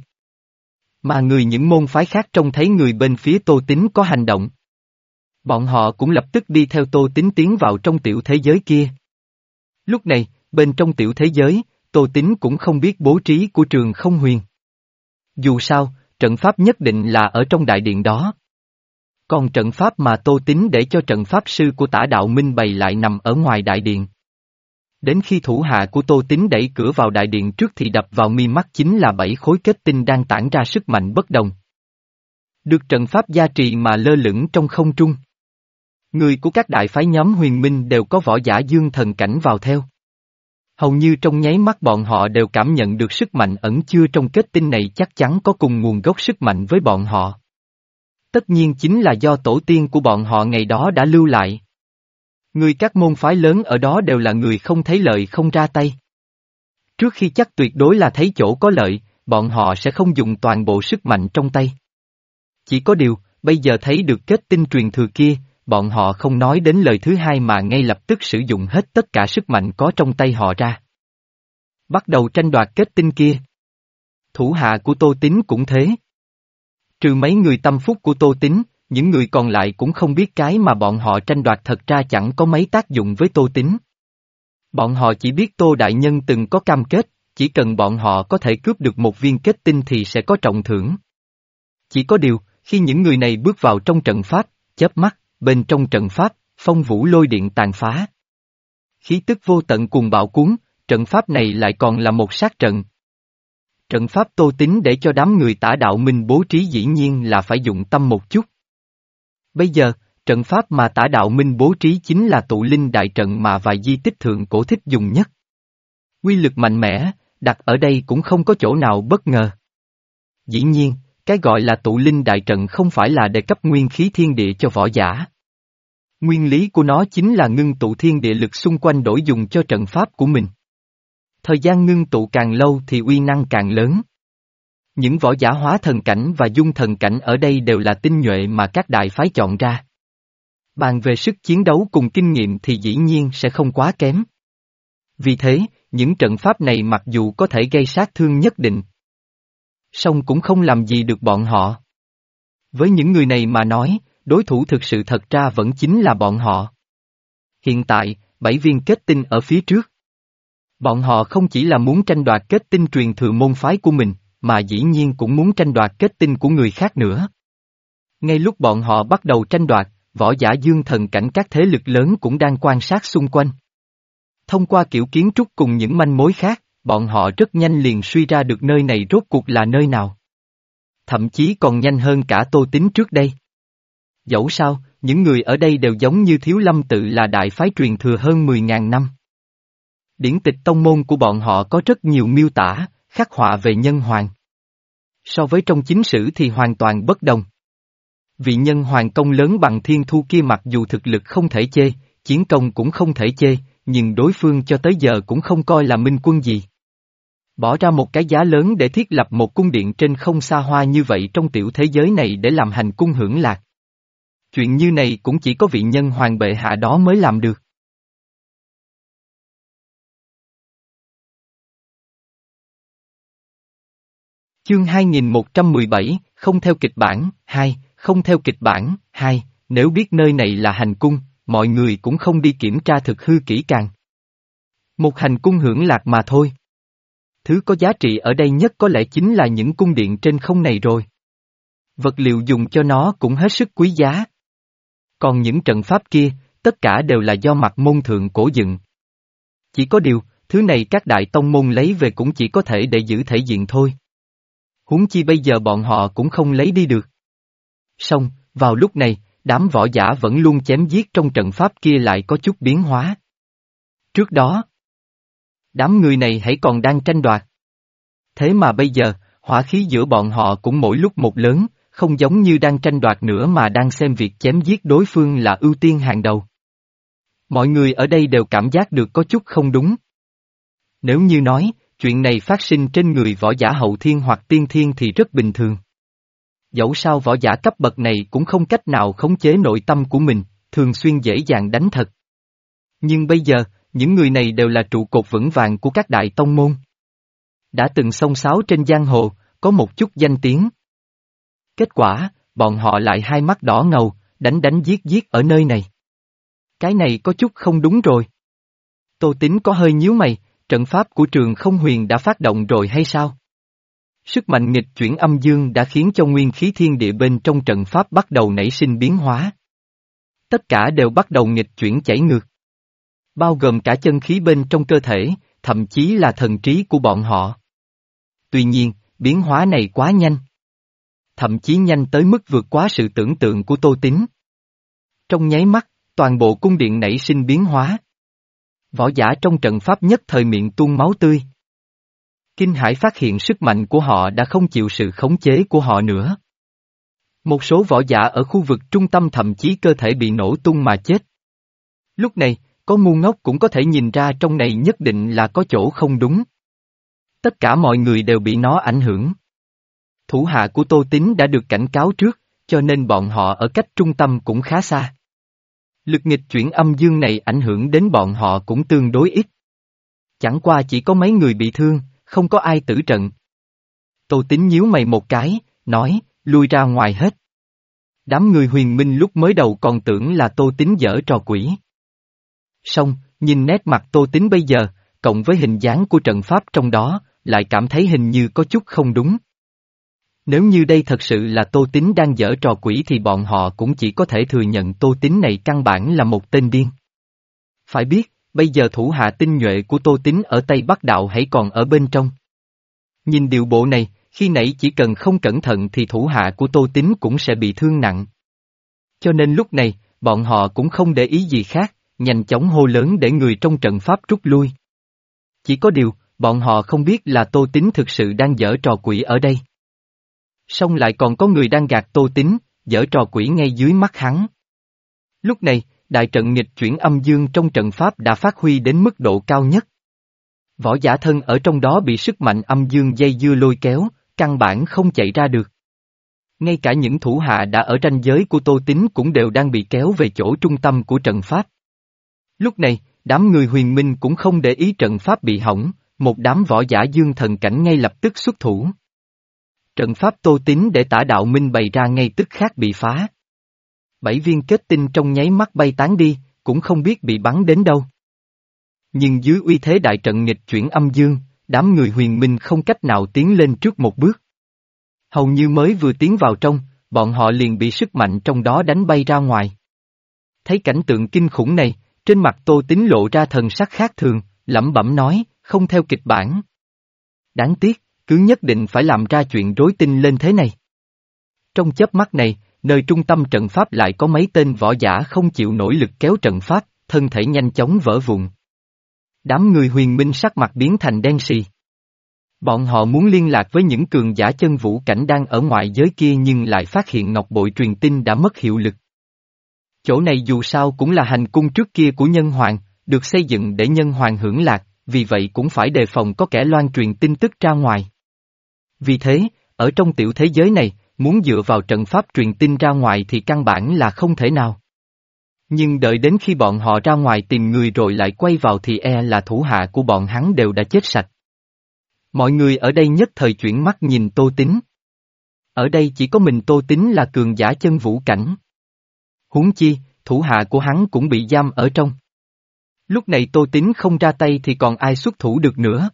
Mà người những môn phái khác trông thấy người bên phía Tô Tín có hành động. Bọn họ cũng lập tức đi theo Tô Tín tiến vào trong tiểu thế giới kia. Lúc này, bên trong tiểu thế giới, Tô Tín cũng không biết bố trí của Trường Không Huyền. Dù sao, trận pháp nhất định là ở trong đại điện đó. Còn trận pháp mà Tô Tín để cho trận pháp sư của Tả Đạo Minh bày lại nằm ở ngoài đại điện. Đến khi thủ hạ của Tô Tín đẩy cửa vào đại điện trước thì đập vào mi mắt chính là bảy khối kết tinh đang tản ra sức mạnh bất đồng. Được trận pháp gia trì mà lơ lửng trong không trung. Người của các đại phái nhóm huyền minh đều có võ giả dương thần cảnh vào theo. Hầu như trong nháy mắt bọn họ đều cảm nhận được sức mạnh ẩn chứa trong kết tinh này chắc chắn có cùng nguồn gốc sức mạnh với bọn họ. Tất nhiên chính là do tổ tiên của bọn họ ngày đó đã lưu lại. Người các môn phái lớn ở đó đều là người không thấy lợi không ra tay. Trước khi chắc tuyệt đối là thấy chỗ có lợi, bọn họ sẽ không dùng toàn bộ sức mạnh trong tay. Chỉ có điều, bây giờ thấy được kết tinh truyền thừa kia, bọn họ không nói đến lời thứ hai mà ngay lập tức sử dụng hết tất cả sức mạnh có trong tay họ ra. Bắt đầu tranh đoạt kết tinh kia. Thủ hạ của Tô Tín cũng thế. Trừ mấy người tâm phúc của Tô Tín, những người còn lại cũng không biết cái mà bọn họ tranh đoạt thật ra chẳng có mấy tác dụng với Tô Tín. Bọn họ chỉ biết Tô Đại Nhân từng có cam kết, chỉ cần bọn họ có thể cướp được một viên kết tinh thì sẽ có trọng thưởng. Chỉ có điều, khi những người này bước vào trong trận pháp, chớp mắt, bên trong trận pháp, phong vũ lôi điện tàn phá. Khí tức vô tận cuồng bạo cuốn, trận pháp này lại còn là một sát trận. Trận pháp Tô Tín để cho đám người Tả Đạo Minh bố trí dĩ nhiên là phải dụng tâm một chút. Bây giờ, trận pháp mà Tả Đạo Minh bố trí chính là tụ linh đại trận mà vài di tích thượng cổ thích dùng nhất. Quy lực mạnh mẽ, đặt ở đây cũng không có chỗ nào bất ngờ. Dĩ nhiên, cái gọi là tụ linh đại trận không phải là để cấp nguyên khí thiên địa cho võ giả. Nguyên lý của nó chính là ngưng tụ thiên địa lực xung quanh đổi dùng cho trận pháp của mình. Thời gian ngưng tụ càng lâu thì uy năng càng lớn. Những võ giả hóa thần cảnh và dung thần cảnh ở đây đều là tinh nhuệ mà các đại phái chọn ra. Bàn về sức chiến đấu cùng kinh nghiệm thì dĩ nhiên sẽ không quá kém. Vì thế, những trận pháp này mặc dù có thể gây sát thương nhất định, song cũng không làm gì được bọn họ. Với những người này mà nói, đối thủ thực sự thật ra vẫn chính là bọn họ. Hiện tại, bảy viên kết tinh ở phía trước. Bọn họ không chỉ là muốn tranh đoạt kết tinh truyền thừa môn phái của mình, mà dĩ nhiên cũng muốn tranh đoạt kết tinh của người khác nữa. Ngay lúc bọn họ bắt đầu tranh đoạt, võ giả dương thần cảnh các thế lực lớn cũng đang quan sát xung quanh. Thông qua kiểu kiến trúc cùng những manh mối khác, bọn họ rất nhanh liền suy ra được nơi này rốt cuộc là nơi nào. Thậm chí còn nhanh hơn cả Tô Tín trước đây. Dẫu sao, những người ở đây đều giống như Thiếu Lâm Tự là đại phái truyền thừa hơn mười ngàn năm. Điển tịch tông môn của bọn họ có rất nhiều miêu tả, khắc họa về nhân hoàng. So với trong chính sử thì hoàn toàn bất đồng. Vị nhân hoàng công lớn bằng thiên thu kia mặc dù thực lực không thể chê, chiến công cũng không thể chê, nhưng đối phương cho tới giờ cũng không coi là minh quân gì. Bỏ ra một cái giá lớn để thiết lập một cung điện trên không xa hoa như vậy trong tiểu thế giới này để làm hành cung hưởng lạc. Chuyện như này cũng chỉ có vị nhân hoàng bệ hạ đó mới làm được. Chương hai nghìn một trăm mười bảy, không theo kịch bản, hai, không theo kịch bản, hai, nếu biết nơi này là hành cung, mọi người cũng không đi kiểm tra thực hư kỹ càng. Một hành cung hưởng lạc mà thôi. Thứ có giá trị ở đây nhất có lẽ chính là những cung điện trên không này rồi. Vật liệu dùng cho nó cũng hết sức quý giá. Còn những trận pháp kia, tất cả đều là do mặt môn thượng cổ dựng. Chỉ có điều, thứ này các đại tông môn lấy về cũng chỉ có thể để giữ thể diện thôi. Huống chi bây giờ bọn họ cũng không lấy đi được. Song, vào lúc này, đám võ giả vẫn luôn chém giết trong trận pháp kia lại có chút biến hóa. Trước đó, đám người này hãy còn đang tranh đoạt. Thế mà bây giờ, hỏa khí giữa bọn họ cũng mỗi lúc một lớn, không giống như đang tranh đoạt nữa mà đang xem việc chém giết đối phương là ưu tiên hàng đầu. Mọi người ở đây đều cảm giác được có chút không đúng. Nếu như nói, chuyện này phát sinh trên người võ giả hậu thiên hoặc tiên thiên thì rất bình thường. Dẫu sao võ giả cấp bậc này cũng không cách nào khống chế nội tâm của mình, thường xuyên dễ dàng đánh thật. Nhưng bây giờ, những người này đều là trụ cột vững vàng của các đại tông môn. Đã từng xông xáo trên giang hồ, có một chút danh tiếng. Kết quả, bọn họ lại hai mắt đỏ ngầu, đánh đánh giết giết ở nơi này. Cái này có chút không đúng rồi. Tô Tín có hơi nhíu mày, trận pháp của Trường Không Huyền đã phát động rồi hay sao? Sức mạnh nghịch chuyển âm dương đã khiến cho nguyên khí thiên địa bên trong trận pháp bắt đầu nảy sinh biến hóa. Tất cả đều bắt đầu nghịch chuyển chảy ngược. Bao gồm cả chân khí bên trong cơ thể, thậm chí là thần trí của bọn họ. Tuy nhiên, biến hóa này quá nhanh. Thậm chí nhanh tới mức vượt quá sự tưởng tượng của Tô Tín. Trong nháy mắt, toàn bộ cung điện nảy sinh biến hóa. Võ giả trong trận pháp nhất thời miệng tuôn máu tươi. Kinh Hải phát hiện sức mạnh của họ đã không chịu sự khống chế của họ nữa. Một số võ giả ở khu vực trung tâm thậm chí cơ thể bị nổ tung mà chết. Lúc này, có ngu ngốc cũng có thể nhìn ra trong này nhất định là có chỗ không đúng. Tất cả mọi người đều bị nó ảnh hưởng. Thủ hạ của Tô Tín đã được cảnh cáo trước, cho nên bọn họ ở cách trung tâm cũng khá xa. Lực nghịch chuyển âm dương này ảnh hưởng đến bọn họ cũng tương đối ít. Chẳng qua chỉ có mấy người bị thương, không có ai tử trận. Tô Tín nhíu mày một cái, nói, lui ra ngoài hết. Đám người Huyền Minh lúc mới đầu còn tưởng là Tô Tín giở trò quỷ. Xong, nhìn nét mặt Tô Tín bây giờ, cộng với hình dáng của trận pháp trong đó, lại cảm thấy hình như có chút không đúng. Nếu như đây thật sự là Tô Tín đang giở trò quỷ thì bọn họ cũng chỉ có thể thừa nhận Tô Tín này căn bản là một tên điên. Phải biết, bây giờ thủ hạ tinh nhuệ của Tô Tín ở Tây Bắc Đạo hãy còn ở bên trong. Nhìn điệu bộ này, khi nãy chỉ cần không cẩn thận thì thủ hạ của Tô Tín cũng sẽ bị thương nặng. Cho nên lúc này, bọn họ cũng không để ý gì khác, nhanh chóng hô lớn để người trong trận pháp rút lui. Chỉ có điều, bọn họ không biết là Tô Tín thực sự đang giở trò quỷ ở đây. Song lại còn có người đang gạt Tô Tín, giở trò quỷ ngay dưới mắt hắn. Lúc này, đại trận nghịch chuyển âm dương trong trận pháp đã phát huy đến mức độ cao nhất. Võ giả thân ở trong đó bị sức mạnh âm dương dây dưa lôi kéo, căn bản không chạy ra được. Ngay cả những thủ hạ đã ở ranh giới của Tô Tín cũng đều đang bị kéo về chỗ trung tâm của trận pháp. Lúc này, đám người Huyền Minh cũng không để ý trận pháp bị hỏng, một đám võ giả dương thần cảnh ngay lập tức xuất thủ. Trận pháp Tô Tín để Tả Đạo Minh bày ra ngay tức khắc bị phá. Bảy viên kết tinh trong nháy mắt bay tán đi, cũng không biết bị bắn đến đâu. Nhưng dưới uy thế đại trận nghịch chuyển âm dương, đám người Huyền Minh không cách nào tiến lên trước một bước. Hầu như mới vừa tiến vào trong, bọn họ liền bị sức mạnh trong đó đánh bay ra ngoài. Thấy cảnh tượng kinh khủng này, trên mặt Tô Tín lộ ra thần sắc khác thường, lẩm bẩm nói, không theo kịch bản. Đáng tiếc, cứ nhất định phải làm ra chuyện rối tinh lên thế này. Trong chớp mắt này, nơi trung tâm trận pháp lại có mấy tên võ giả không chịu nổi lực kéo trận pháp, thân thể nhanh chóng vỡ vụn. Đám người Huyền Minh sắc mặt biến thành đen sì. Bọn họ muốn liên lạc với những cường giả chân vũ cảnh đang ở ngoại giới kia nhưng lại phát hiện ngọc bội truyền tin đã mất hiệu lực. Chỗ này dù sao cũng là hành cung trước kia của Nhân Hoàng, được xây dựng để Nhân Hoàng hưởng lạc, vì vậy cũng phải đề phòng có kẻ loan truyền tin tức ra ngoài. Vì thế, ở trong tiểu thế giới này, muốn dựa vào trận pháp truyền tin ra ngoài thì căn bản là không thể nào. Nhưng đợi đến khi bọn họ ra ngoài tìm người rồi lại quay vào thì e là thủ hạ của bọn hắn đều đã chết sạch. Mọi người ở đây nhất thời chuyển mắt nhìn Tô Tín. Ở đây chỉ có mình Tô Tín là cường giả chân vũ cảnh. Huống chi, thủ hạ của hắn cũng bị giam ở trong. Lúc này Tô Tín không ra tay thì còn ai xuất thủ được nữa.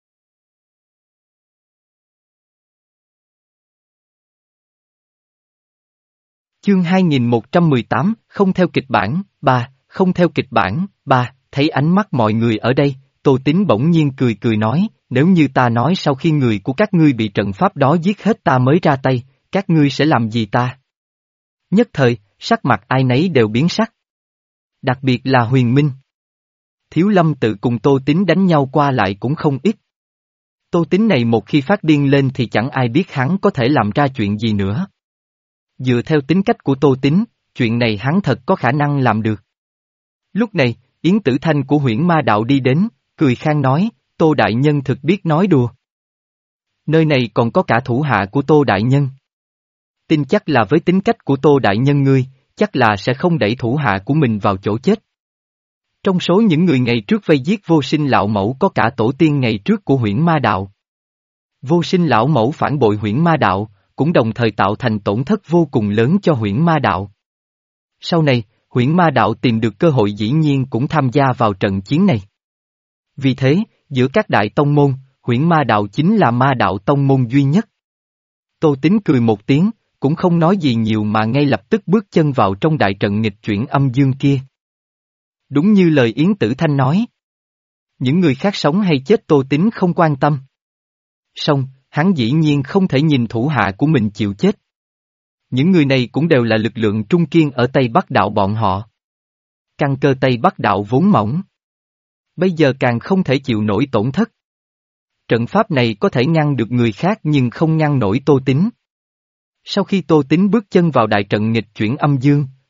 Chương hai nghìn một trăm mười tám, không theo kịch bản, ba, không theo kịch bản, ba, thấy ánh mắt mọi người ở đây, Tô Tín bỗng nhiên cười cười nói, nếu như ta nói sau khi người của các ngươi bị trận pháp đó giết hết ta mới ra tay, các ngươi sẽ làm gì ta? Nhất thời, sắc mặt ai nấy đều biến sắc. Đặc biệt là Huyền Minh. Thiếu Lâm tự cùng Tô Tín đánh nhau qua lại cũng không ít. Tô Tín này một khi phát điên lên thì chẳng ai biết hắn có thể làm ra chuyện gì nữa. Dựa theo tính cách của Tô Tín, chuyện này hắn thật có khả năng làm được. Lúc này, Yến Tử Thanh của Huyễn Ma Đạo đi đến, cười khang nói, Tô Đại Nhân thực biết nói đùa. Nơi này còn có cả thủ hạ của Tô Đại Nhân. Tin chắc là với tính cách của Tô Đại Nhân ngươi, chắc là sẽ không đẩy thủ hạ của mình vào chỗ chết. Trong số những người ngày trước vây giết Vô Sinh Lão Mẫu có cả tổ tiên ngày trước của Huyễn Ma Đạo. Vô Sinh Lão Mẫu phản bội Huyễn Ma Đạo, cũng đồng thời tạo thành tổn thất vô cùng lớn cho Huyễn Ma Đạo. Sau này, Huyễn Ma Đạo tìm được cơ hội dĩ nhiên cũng tham gia vào trận chiến này. Vì thế, giữa các đại tông môn, Huyễn Ma Đạo chính là ma đạo tông môn duy nhất. Tô Tín cười một tiếng, cũng không nói gì nhiều mà ngay lập tức bước chân vào trong đại trận nghịch chuyển âm dương kia. Đúng như lời Yến Tử Thanh nói. Những người khác sống hay chết Tô Tín không quan tâm. Song, hắn dĩ nhiên không thể nhìn thủ hạ của mình chịu chết. Những người này cũng đều là lực lượng trung kiên ở Tây Bắc Đạo bọn họ. Căn cơ Tây Bắc Đạo vốn mỏng. Bây giờ càng không thể chịu nổi tổn thất. Trận pháp này có thể ngăn được người khác nhưng không ngăn nổi Tô Tín. Sau khi Tô Tín bước chân vào đại trận nghịch chuyển âm dương,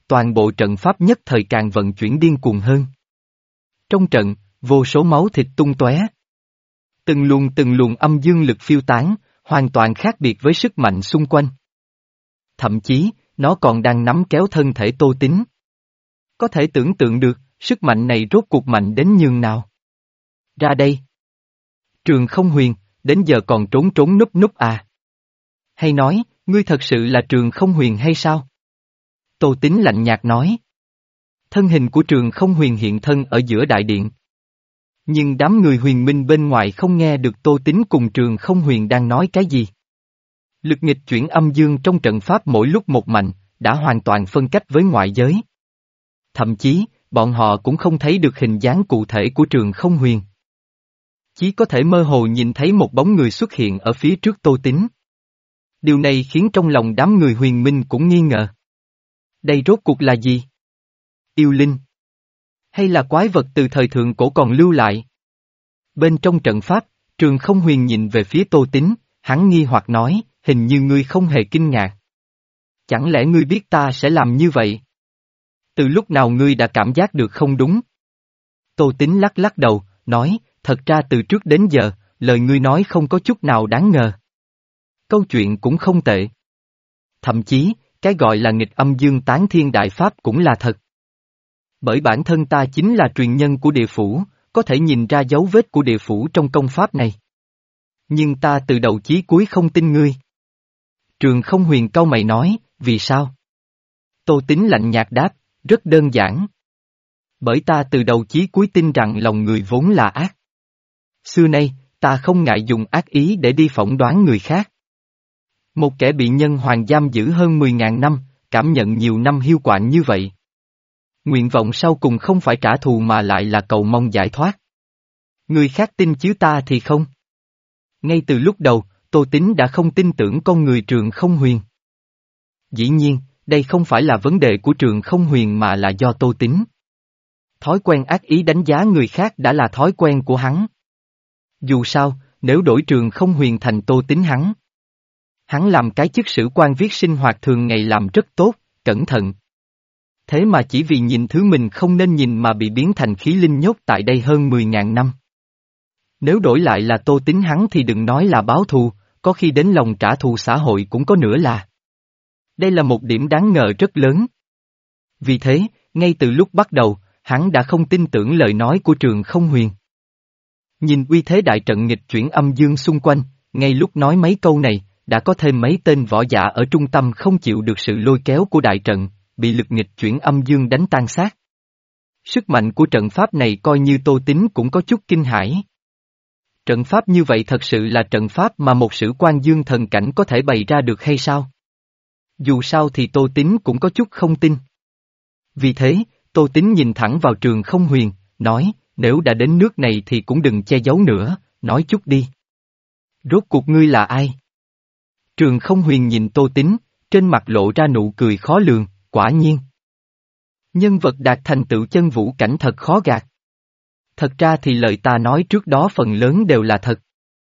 toàn bộ trận pháp nhất thời càng vận chuyển điên cuồng hơn. Trong trận, vô số máu thịt tung tóe. Từng luồng từng luồng âm dương lực phiêu tán, hoàn toàn khác biệt với sức mạnh xung quanh. Thậm chí, nó còn đang nắm kéo thân thể Tô Tín. Có thể tưởng tượng được, sức mạnh này rốt cuộc mạnh đến nhường nào. Ra đây. Trường Không Huyền, đến giờ còn trốn trốn núp núp à? Hay nói, ngươi thật sự là Trường Không Huyền hay sao? Tô Tín lạnh nhạt nói. Thân hình của Trường Không Huyền hiện thân ở giữa đại điện. Nhưng đám người huyền minh bên ngoài không nghe được Tô Tín cùng Trường Không Huyền đang nói cái gì. Lực nghịch chuyển âm dương trong trận pháp mỗi lúc một mạnh, đã hoàn toàn phân cách với ngoại giới. Thậm chí, bọn họ cũng không thấy được hình dáng cụ thể của Trường Không Huyền. Chỉ có thể mơ hồ nhìn thấy một bóng người xuất hiện ở phía trước Tô Tín. Điều này khiến trong lòng đám người huyền minh cũng nghi ngờ. Đây rốt cuộc là gì? Yêu linh? Hay là quái vật từ thời thượng cổ còn lưu lại? Bên trong trận pháp, Trường Không Huyền nhìn về phía Tô Tín, hắn nghi hoặc nói, hình như ngươi không hề kinh ngạc. Chẳng lẽ ngươi biết ta sẽ làm như vậy? Từ lúc nào ngươi đã cảm giác được không đúng? Tô Tín lắc lắc đầu, nói, thật ra từ trước đến giờ, lời ngươi nói không có chút nào đáng ngờ. Câu chuyện cũng không tệ. Thậm chí, cái gọi là nghịch âm dương tán thiên đại pháp cũng là thật. Bởi bản thân ta chính là truyền nhân của địa phủ, có thể nhìn ra dấu vết của địa phủ trong công pháp này. Nhưng ta từ đầu chí cuối không tin ngươi. Trường Không Huyền cau mày nói, vì sao? Tô Tín lạnh nhạt đáp, rất đơn giản. Bởi ta từ đầu chí cuối tin rằng lòng người vốn là ác. Xưa nay, ta không ngại dùng ác ý để đi phỏng đoán người khác. Một kẻ bị nhân hoàng giam giữ hơn mười ngàn năm, cảm nhận nhiều năm hiu quạnh như vậy. Nguyện vọng sau cùng không phải trả thù mà lại là cầu mong giải thoát. Người khác tin chứ ta thì không. Ngay từ lúc đầu, Tô Tín đã không tin tưởng con người Trường Không Huyền. Dĩ nhiên, đây không phải là vấn đề của Trường Không Huyền mà là do Tô Tín. Thói quen ác ý đánh giá người khác đã là thói quen của hắn. Dù sao, nếu đổi Trường Không Huyền thành Tô Tín hắn. Hắn làm cái chức sử quan viết sinh hoạt thường ngày làm rất tốt, cẩn thận. Thế mà chỉ vì nhìn thứ mình không nên nhìn mà bị biến thành khí linh nhốt tại đây hơn mười ngàn năm. Nếu đổi lại là Tô Tín hắn thì đừng nói là báo thù, có khi đến lòng trả thù xã hội cũng có nữa là. Đây là một điểm đáng ngờ rất lớn. Vì thế, ngay từ lúc bắt đầu, hắn đã không tin tưởng lời nói của Trường Không Huyền. Nhìn uy thế đại trận nghịch chuyển âm dương xung quanh, ngay lúc nói mấy câu này, đã có thêm mấy tên võ giả ở trung tâm không chịu được sự lôi kéo của đại trận, bị lực nghịch chuyển âm dương đánh tan xác. Sức mạnh của trận pháp này coi như Tô Tín cũng có chút kinh hãi. Trận pháp như vậy thật sự là trận pháp mà một sử quan dương thần cảnh có thể bày ra được hay sao? Dù sao thì Tô Tín cũng có chút không tin. Vì thế, Tô Tín nhìn thẳng vào Trường Không Huyền, nói, nếu đã đến nước này thì cũng đừng che giấu nữa, nói chút đi. Rốt cuộc ngươi là ai? Trường Không Huyền nhìn Tô Tín, trên mặt lộ ra nụ cười khó lường, quả nhiên. Nhân vật đạt thành tựu chân vũ cảnh thật khó gạt. Thật ra thì lời ta nói trước đó phần lớn đều là thật.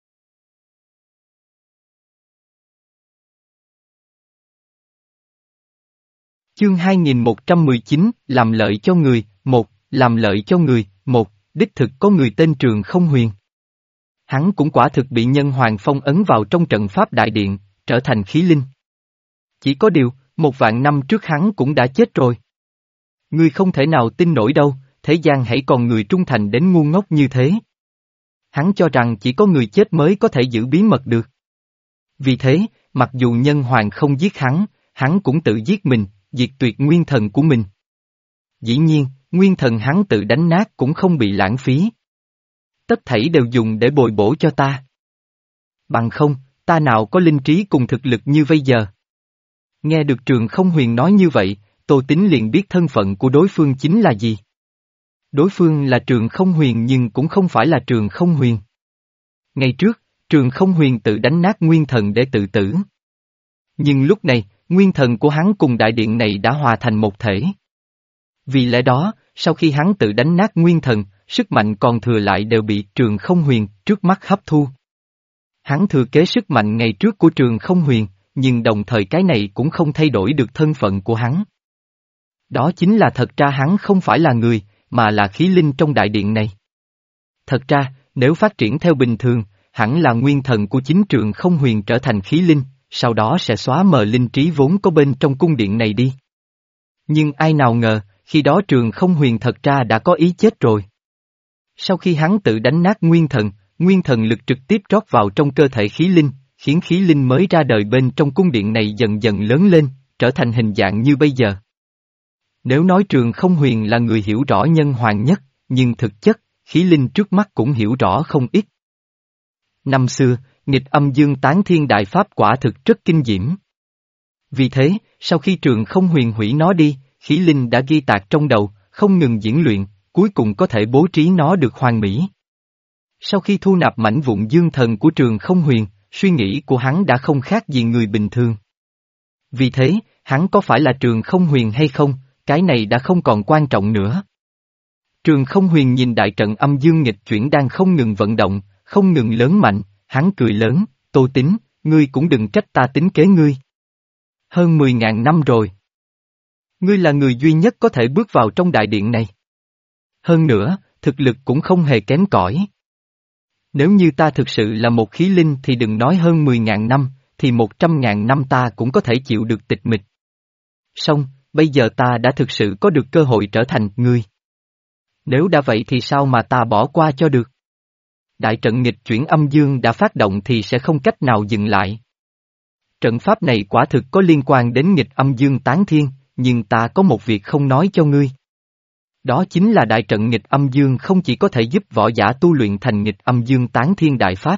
Chương hai nghìn một trăm mười chín, làm lợi cho người, một, làm lợi cho người, một, đích thực có người tên Trường Không Huyền. Hắn cũng quả thực bị nhân hoàng phong ấn vào trong trận pháp đại điện, trở thành khí linh. Chỉ có điều, một vạn năm trước hắn cũng đã chết rồi. Ngươi không thể nào tin nổi đâu, thế gian hãy còn người trung thành đến ngu ngốc như thế. Hắn cho rằng chỉ có người chết mới có thể giữ bí mật được. Vì thế, mặc dù nhân hoàng không giết hắn, hắn cũng tự giết mình, diệt tuyệt nguyên thần của mình. Dĩ nhiên, nguyên thần hắn tự đánh nát cũng không bị lãng phí. Tất thảy đều dùng để bồi bổ cho ta. Bằng không, ta nào có linh trí cùng thực lực như bây giờ. Nghe được Trường Không Huyền nói như vậy, Tô Tín liền biết thân phận của đối phương chính là gì. Đối phương là Trường Không Huyền nhưng cũng không phải là Trường Không Huyền. Ngày trước, Trường Không Huyền tự đánh nát nguyên thần để tự tử. Nhưng lúc này, nguyên thần của hắn cùng đại điện này đã hòa thành một thể. Vì lẽ đó, sau khi hắn tự đánh nát nguyên thần, sức mạnh còn thừa lại đều bị Trường Không Huyền trước mắt hấp thu. Hắn thừa kế sức mạnh ngày trước của Trường Không Huyền, nhưng đồng thời cái này cũng không thay đổi được thân phận của hắn. Đó chính là thật ra hắn không phải là người, mà là khí linh trong đại điện này. Thật ra, nếu phát triển theo bình thường, hẳn là nguyên thần của chính Trường Không Huyền trở thành khí linh, sau đó sẽ xóa mờ linh trí vốn có bên trong cung điện này đi. Nhưng ai nào ngờ, khi đó Trường Không Huyền thật ra đã có ý chết rồi. Sau khi hắn tự đánh nát nguyên thần, nguyên thần lực trực tiếp rót vào trong cơ thể khí linh, khiến khí linh mới ra đời bên trong cung điện này dần dần lớn lên, trở thành hình dạng như bây giờ. Nếu nói Trường Không Huyền là người hiểu rõ nhân hoàng nhất, nhưng thực chất, khí linh trước mắt cũng hiểu rõ không ít. Năm xưa, nghịch âm dương tán thiên đại pháp quả thực rất kinh diễm. Vì thế, sau khi Trường Không Huyền hủy nó đi, khí linh đã ghi tạc trong đầu, không ngừng diễn luyện, cuối cùng có thể bố trí nó được hoàn mỹ. Sau khi thu nạp mảnh vụn dương thần của Trường Không Huyền, suy nghĩ của hắn đã không khác gì người bình thường. Vì thế, hắn có phải là Trường Không Huyền hay không, cái này đã không còn quan trọng nữa. Trường Không Huyền nhìn đại trận âm dương nghịch chuyển đang không ngừng vận động, không ngừng lớn mạnh, hắn cười lớn, Tô Tín, ngươi cũng đừng trách ta tính kế ngươi. Hơn mười ngàn năm rồi. Ngươi là người duy nhất có thể bước vào trong đại điện này. Hơn nữa, thực lực cũng không hề kém cỏi. Nếu như ta thực sự là một khí linh thì đừng nói hơn mười ngàn năm, thì một trăm ngàn năm ta cũng có thể chịu được tịch mịch. Song, bây giờ ta đã thực sự có được cơ hội trở thành ngươi. Nếu đã vậy thì sao mà ta bỏ qua cho được? Đại trận nghịch chuyển âm dương đã phát động thì sẽ không cách nào dừng lại. Trận pháp này quả thực có liên quan đến nghịch âm dương tán thiên, nhưng ta có một việc không nói cho ngươi. Đó chính là đại trận nghịch âm dương không chỉ có thể giúp võ giả tu luyện thành nghịch âm dương tán thiên đại pháp,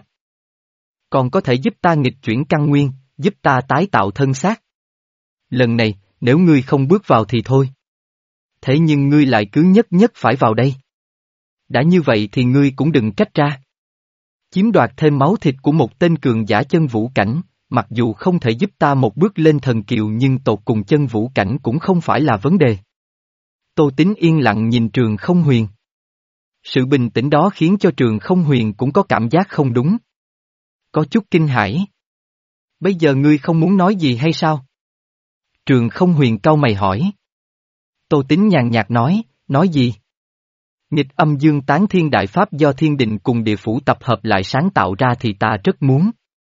còn có thể giúp ta nghịch chuyển căn nguyên, giúp ta tái tạo thân xác. Lần này, nếu ngươi không bước vào thì thôi. Thế nhưng ngươi lại cứ nhất nhất phải vào đây. Đã như vậy thì ngươi cũng đừng trách ra. Chiếm đoạt thêm máu thịt của một tên cường giả chân vũ cảnh, mặc dù không thể giúp ta một bước lên thần kiều nhưng tột cùng chân vũ cảnh cũng không phải là vấn đề. Tô Tín yên lặng nhìn Trường Không Huyền. Sự bình tĩnh đó khiến cho Trường Không Huyền cũng có cảm giác không đúng. Có chút kinh hãi. Bây giờ ngươi không muốn nói gì hay sao? Trường Không Huyền cau mày hỏi. Tô Tín nhàn nhạt nói, nói gì? Nghịch âm dương tán thiên đại pháp do thiên định cùng địa phủ tập hợp lại sáng tạo ra thì ta rất muốn.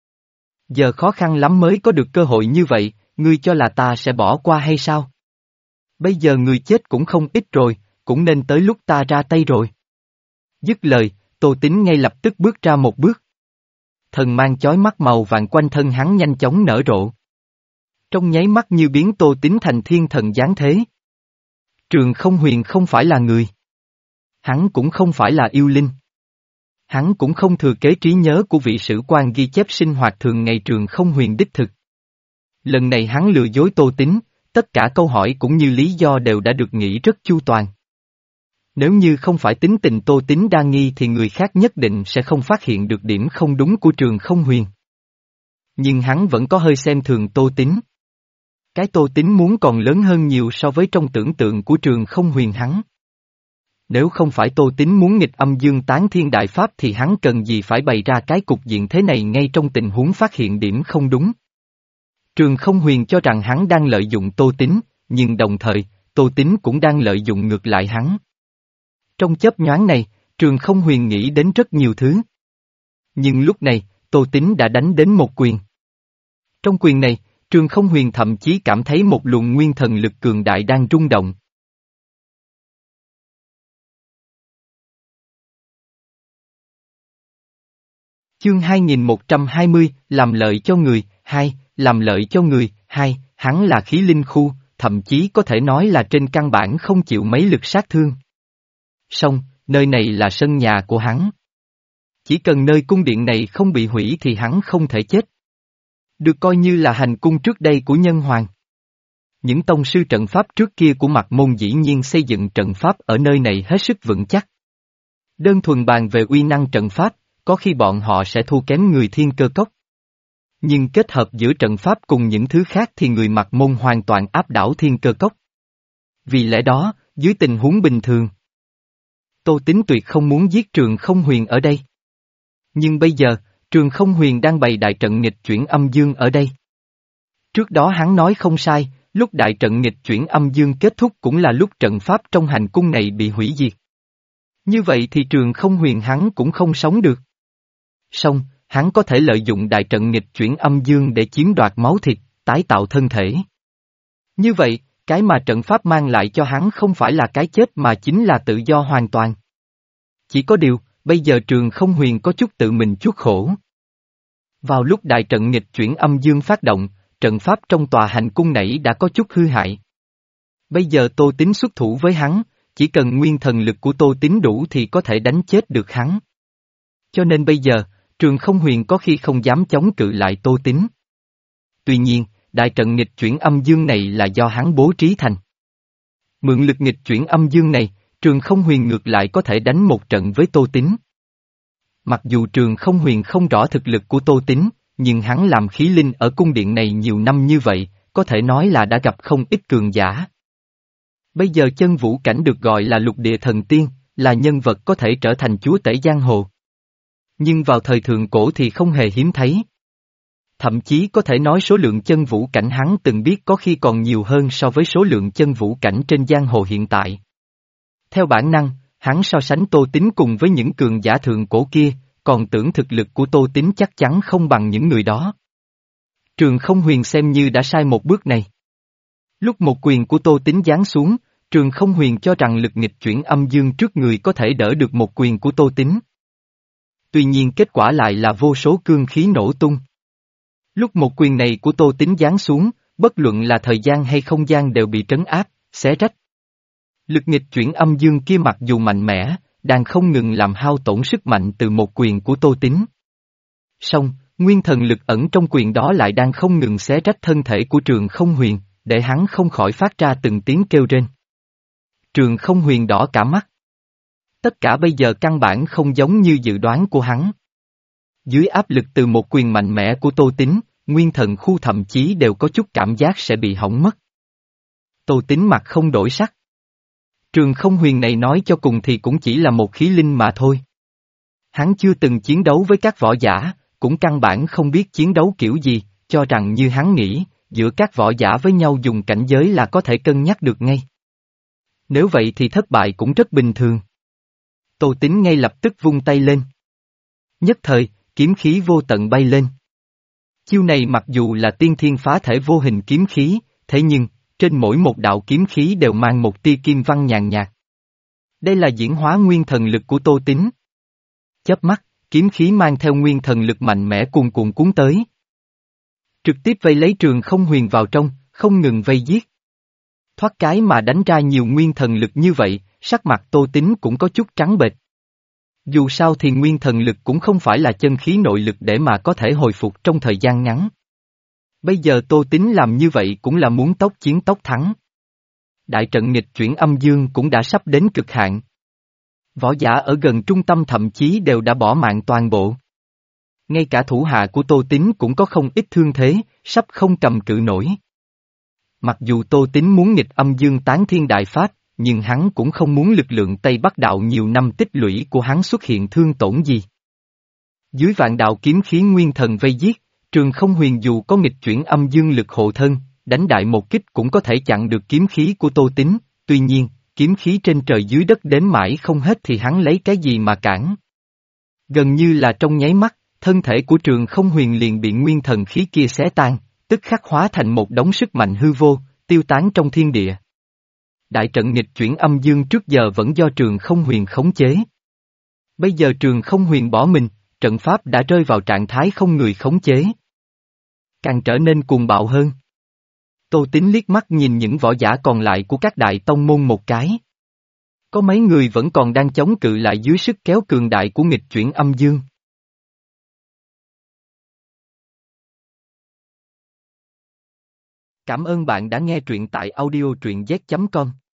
Giờ khó khăn lắm mới có được cơ hội như vậy, ngươi cho là ta sẽ bỏ qua hay sao? Bây giờ người chết cũng không ít rồi, cũng nên tới lúc ta ra tay rồi. Dứt lời, Tô Tín ngay lập tức bước ra một bước. Thần mang chói mắt màu vàng quanh thân hắn nhanh chóng nở rộ. Trong nháy mắt như biến Tô Tín thành thiên thần giáng thế. Trường Không Huyền không phải là người. Hắn cũng không phải là yêu linh. Hắn cũng không thừa kế trí nhớ của vị sử quan ghi chép sinh hoạt thường ngày Trường Không Huyền đích thực. Lần này hắn lừa dối Tô Tín, tất cả câu hỏi cũng như lý do đều đã được nghĩ rất chu toàn. Nếu như không phải tính tình Tô Tín đa nghi thì người khác nhất định sẽ không phát hiện được điểm không đúng của Trường Không Huyền. Nhưng hắn vẫn có hơi xem thường Tô Tín. Cái Tô Tín muốn còn lớn hơn nhiều so với trong tưởng tượng của Trường Không Huyền hắn. Nếu không phải Tô Tín muốn nghịch âm dương tán thiên đại pháp thì hắn cần gì phải bày ra cái cục diện thế này ngay trong tình huống phát hiện điểm không đúng. Trường Không Huyền cho rằng hắn đang lợi dụng Tô Tín, nhưng đồng thời, Tô Tín cũng đang lợi dụng ngược lại hắn. Trong chớp nhoáng này, Trường Không Huyền nghĩ đến rất nhiều thứ. Nhưng lúc này, Tô Tín đã đánh đến một quyền. Trong quyền này, Trường Không Huyền thậm chí cảm thấy một luồng nguyên thần lực cường đại đang rung động. Chương hai nghìn một trăm hai mươi, làm lợi cho người, hai, làm lợi cho người, hai, hắn là khí linh khu, thậm chí có thể nói là trên căn bản không chịu mấy lực sát thương. Song, nơi này là sân nhà của hắn. Chỉ cần nơi cung điện này không bị hủy thì hắn không thể chết. Được coi như là hành cung trước đây của nhân hoàng. Những tông sư trận pháp trước kia của Mạc Môn dĩ nhiên xây dựng trận pháp ở nơi này hết sức vững chắc. Đơn thuần bàn về uy năng trận pháp, có khi bọn họ sẽ thua kém người Thiên Cơ Cốc. Nhưng kết hợp giữa trận pháp cùng những thứ khác thì người Mạc Môn hoàn toàn áp đảo Thiên Cơ Cốc. Vì lẽ đó, dưới tình huống bình thường, Tô Tín tuyệt không muốn giết Trường Không Huyền ở đây. Nhưng bây giờ, Trường Không Huyền đang bày đại trận nghịch chuyển âm dương ở đây. Trước đó hắn nói không sai, Lúc đại trận nghịch chuyển âm dương kết thúc cũng là lúc trận pháp trong hành cung này bị hủy diệt. Như vậy thì Trường Không Huyền hắn cũng không sống được. Song, hắn có thể lợi dụng đại trận nghịch chuyển âm dương để chiếm đoạt máu thịt, tái tạo thân thể. Như vậy, cái mà trận pháp mang lại cho hắn không phải là cái chết mà chính là tự do hoàn toàn. Chỉ có điều, bây giờ Trường Không Huyền có chút tự mình chuốc khổ. Vào lúc đại trận nghịch chuyển âm dương phát động, trận pháp trong tòa hành cung nãy đã có chút hư hại. Bây giờ Tô Tín xuất thủ với hắn, chỉ cần nguyên thần lực của Tô Tín đủ thì có thể đánh chết được hắn. Cho nên bây giờ, Trường Không Huyền có khi không dám chống cự lại Tô Tín. Tuy nhiên, đại trận nghịch chuyển âm dương này là do hắn bố trí thành. Mượn lực nghịch chuyển âm dương này, Trường Không Huyền ngược lại có thể đánh một trận với Tô Tín. Mặc dù Trường Không Huyền không rõ thực lực của Tô Tín, nhưng hắn làm khí linh ở cung điện này nhiều năm như vậy, có thể nói là đã gặp không ít cường giả. Bây giờ chân vũ cảnh được gọi là lục địa thần tiên, là nhân vật có thể trở thành chúa tể giang hồ. Nhưng vào thời thượng cổ thì không hề hiếm thấy. Thậm chí có thể nói số lượng chân vũ cảnh hắn từng biết có khi còn nhiều hơn so với số lượng chân vũ cảnh trên giang hồ hiện tại. Theo bản năng, hắn so sánh Tô Tín cùng với những cường giả thượng cổ kia, còn tưởng thực lực của Tô Tín chắc chắn không bằng những người đó. Trường Không Huyền xem như đã sai một bước này. Lúc một quyền của Tô Tín giáng xuống, Trường Không Huyền cho rằng lực nghịch chuyển âm dương trước người có thể đỡ được một quyền của Tô Tín. Tuy nhiên kết quả lại là vô số cương khí nổ tung. Lúc một quyền này của Tô Tín giáng xuống, bất luận là thời gian hay không gian đều bị trấn áp, xé rách. Lực nghịch chuyển âm dương kia mặc dù mạnh mẽ, đang không ngừng làm hao tổn sức mạnh từ một quyền của Tô Tín. Song, nguyên thần lực ẩn trong quyền đó lại đang không ngừng xé rách thân thể của Trường Không Huyền, để hắn không khỏi phát ra từng tiếng kêu rên. Trường Không Huyền đỏ cả mắt. Tất cả bây giờ căn bản không giống như dự đoán của hắn. Dưới áp lực từ một quyền mạnh mẽ của Tô Tín, nguyên thần khu thậm chí đều có chút cảm giác sẽ bị hỏng mất. Tô Tín mặt không đổi sắc. Trường Không Huyền này nói cho cùng thì cũng chỉ là một khí linh mà thôi. Hắn chưa từng chiến đấu với các võ giả, cũng căn bản không biết chiến đấu kiểu gì, cho rằng như hắn nghĩ, giữa các võ giả với nhau dùng cảnh giới là có thể cân nhắc được ngay. Nếu vậy thì thất bại cũng rất bình thường. Tô Tín ngay lập tức vung tay lên. Nhất thời, kiếm khí vô tận bay lên. Chiêu này mặc dù là tiên thiên phá thể vô hình kiếm khí, thế nhưng, trên mỗi một đạo kiếm khí đều mang một tia kim văn nhàn nhạt. Đây là diễn hóa nguyên thần lực của Tô Tín. Chớp mắt, kiếm khí mang theo nguyên thần lực mạnh mẽ cuồn cuộn cuốn tới. Trực tiếp vây lấy Trường Không Huyền vào trong, không ngừng vây giết. Thoát cái mà đánh ra nhiều nguyên thần lực như vậy, sắc mặt Tô Tín cũng có chút trắng bệch. Dù sao thì nguyên thần lực cũng không phải là chân khí nội lực để mà có thể hồi phục trong thời gian ngắn. Bây giờ Tô Tín làm như vậy cũng là muốn tốc chiến tốc thắng. Đại trận nghịch chuyển âm dương cũng đã sắp đến cực hạn. Võ giả ở gần trung tâm thậm chí đều đã bỏ mạng toàn bộ. Ngay cả thủ hạ của Tô Tín cũng có không ít thương thế, sắp không cầm cự nổi. Mặc dù Tô Tín muốn nghịch âm dương tán thiên đại pháp, nhưng hắn cũng không muốn lực lượng Tây Bắc đạo nhiều năm tích lũy của hắn xuất hiện thương tổn gì. Dưới vạn đạo kiếm khí nguyên thần vây giết, Trường Không Huyền dù có nghịch chuyển âm dương lực hộ thân, đánh đại một kích cũng có thể chặn được kiếm khí của Tô Tín, tuy nhiên, kiếm khí trên trời dưới đất đến mãi không hết thì hắn lấy cái gì mà cản. Gần như là trong nháy mắt, thân thể của Trường Không Huyền liền bị nguyên thần khí kia xé tan, tức khắc hóa thành một đống sức mạnh hư vô, tiêu tán trong thiên địa. Đại trận nghịch chuyển âm dương trước giờ vẫn do Trường Không Huyền khống chế. Bây giờ Trường Không Huyền bỏ mình, trận pháp đã rơi vào trạng thái không người khống chế. Càng trở nên cuồng bạo hơn. Tô Tín liếc mắt nhìn những võ giả còn lại của các đại tông môn một cái. Có mấy người vẫn còn đang chống cự lại dưới sức kéo cường đại của nghịch chuyển âm dương. Cảm ơn bạn đã nghe truyện tại audio truyện z chấm com.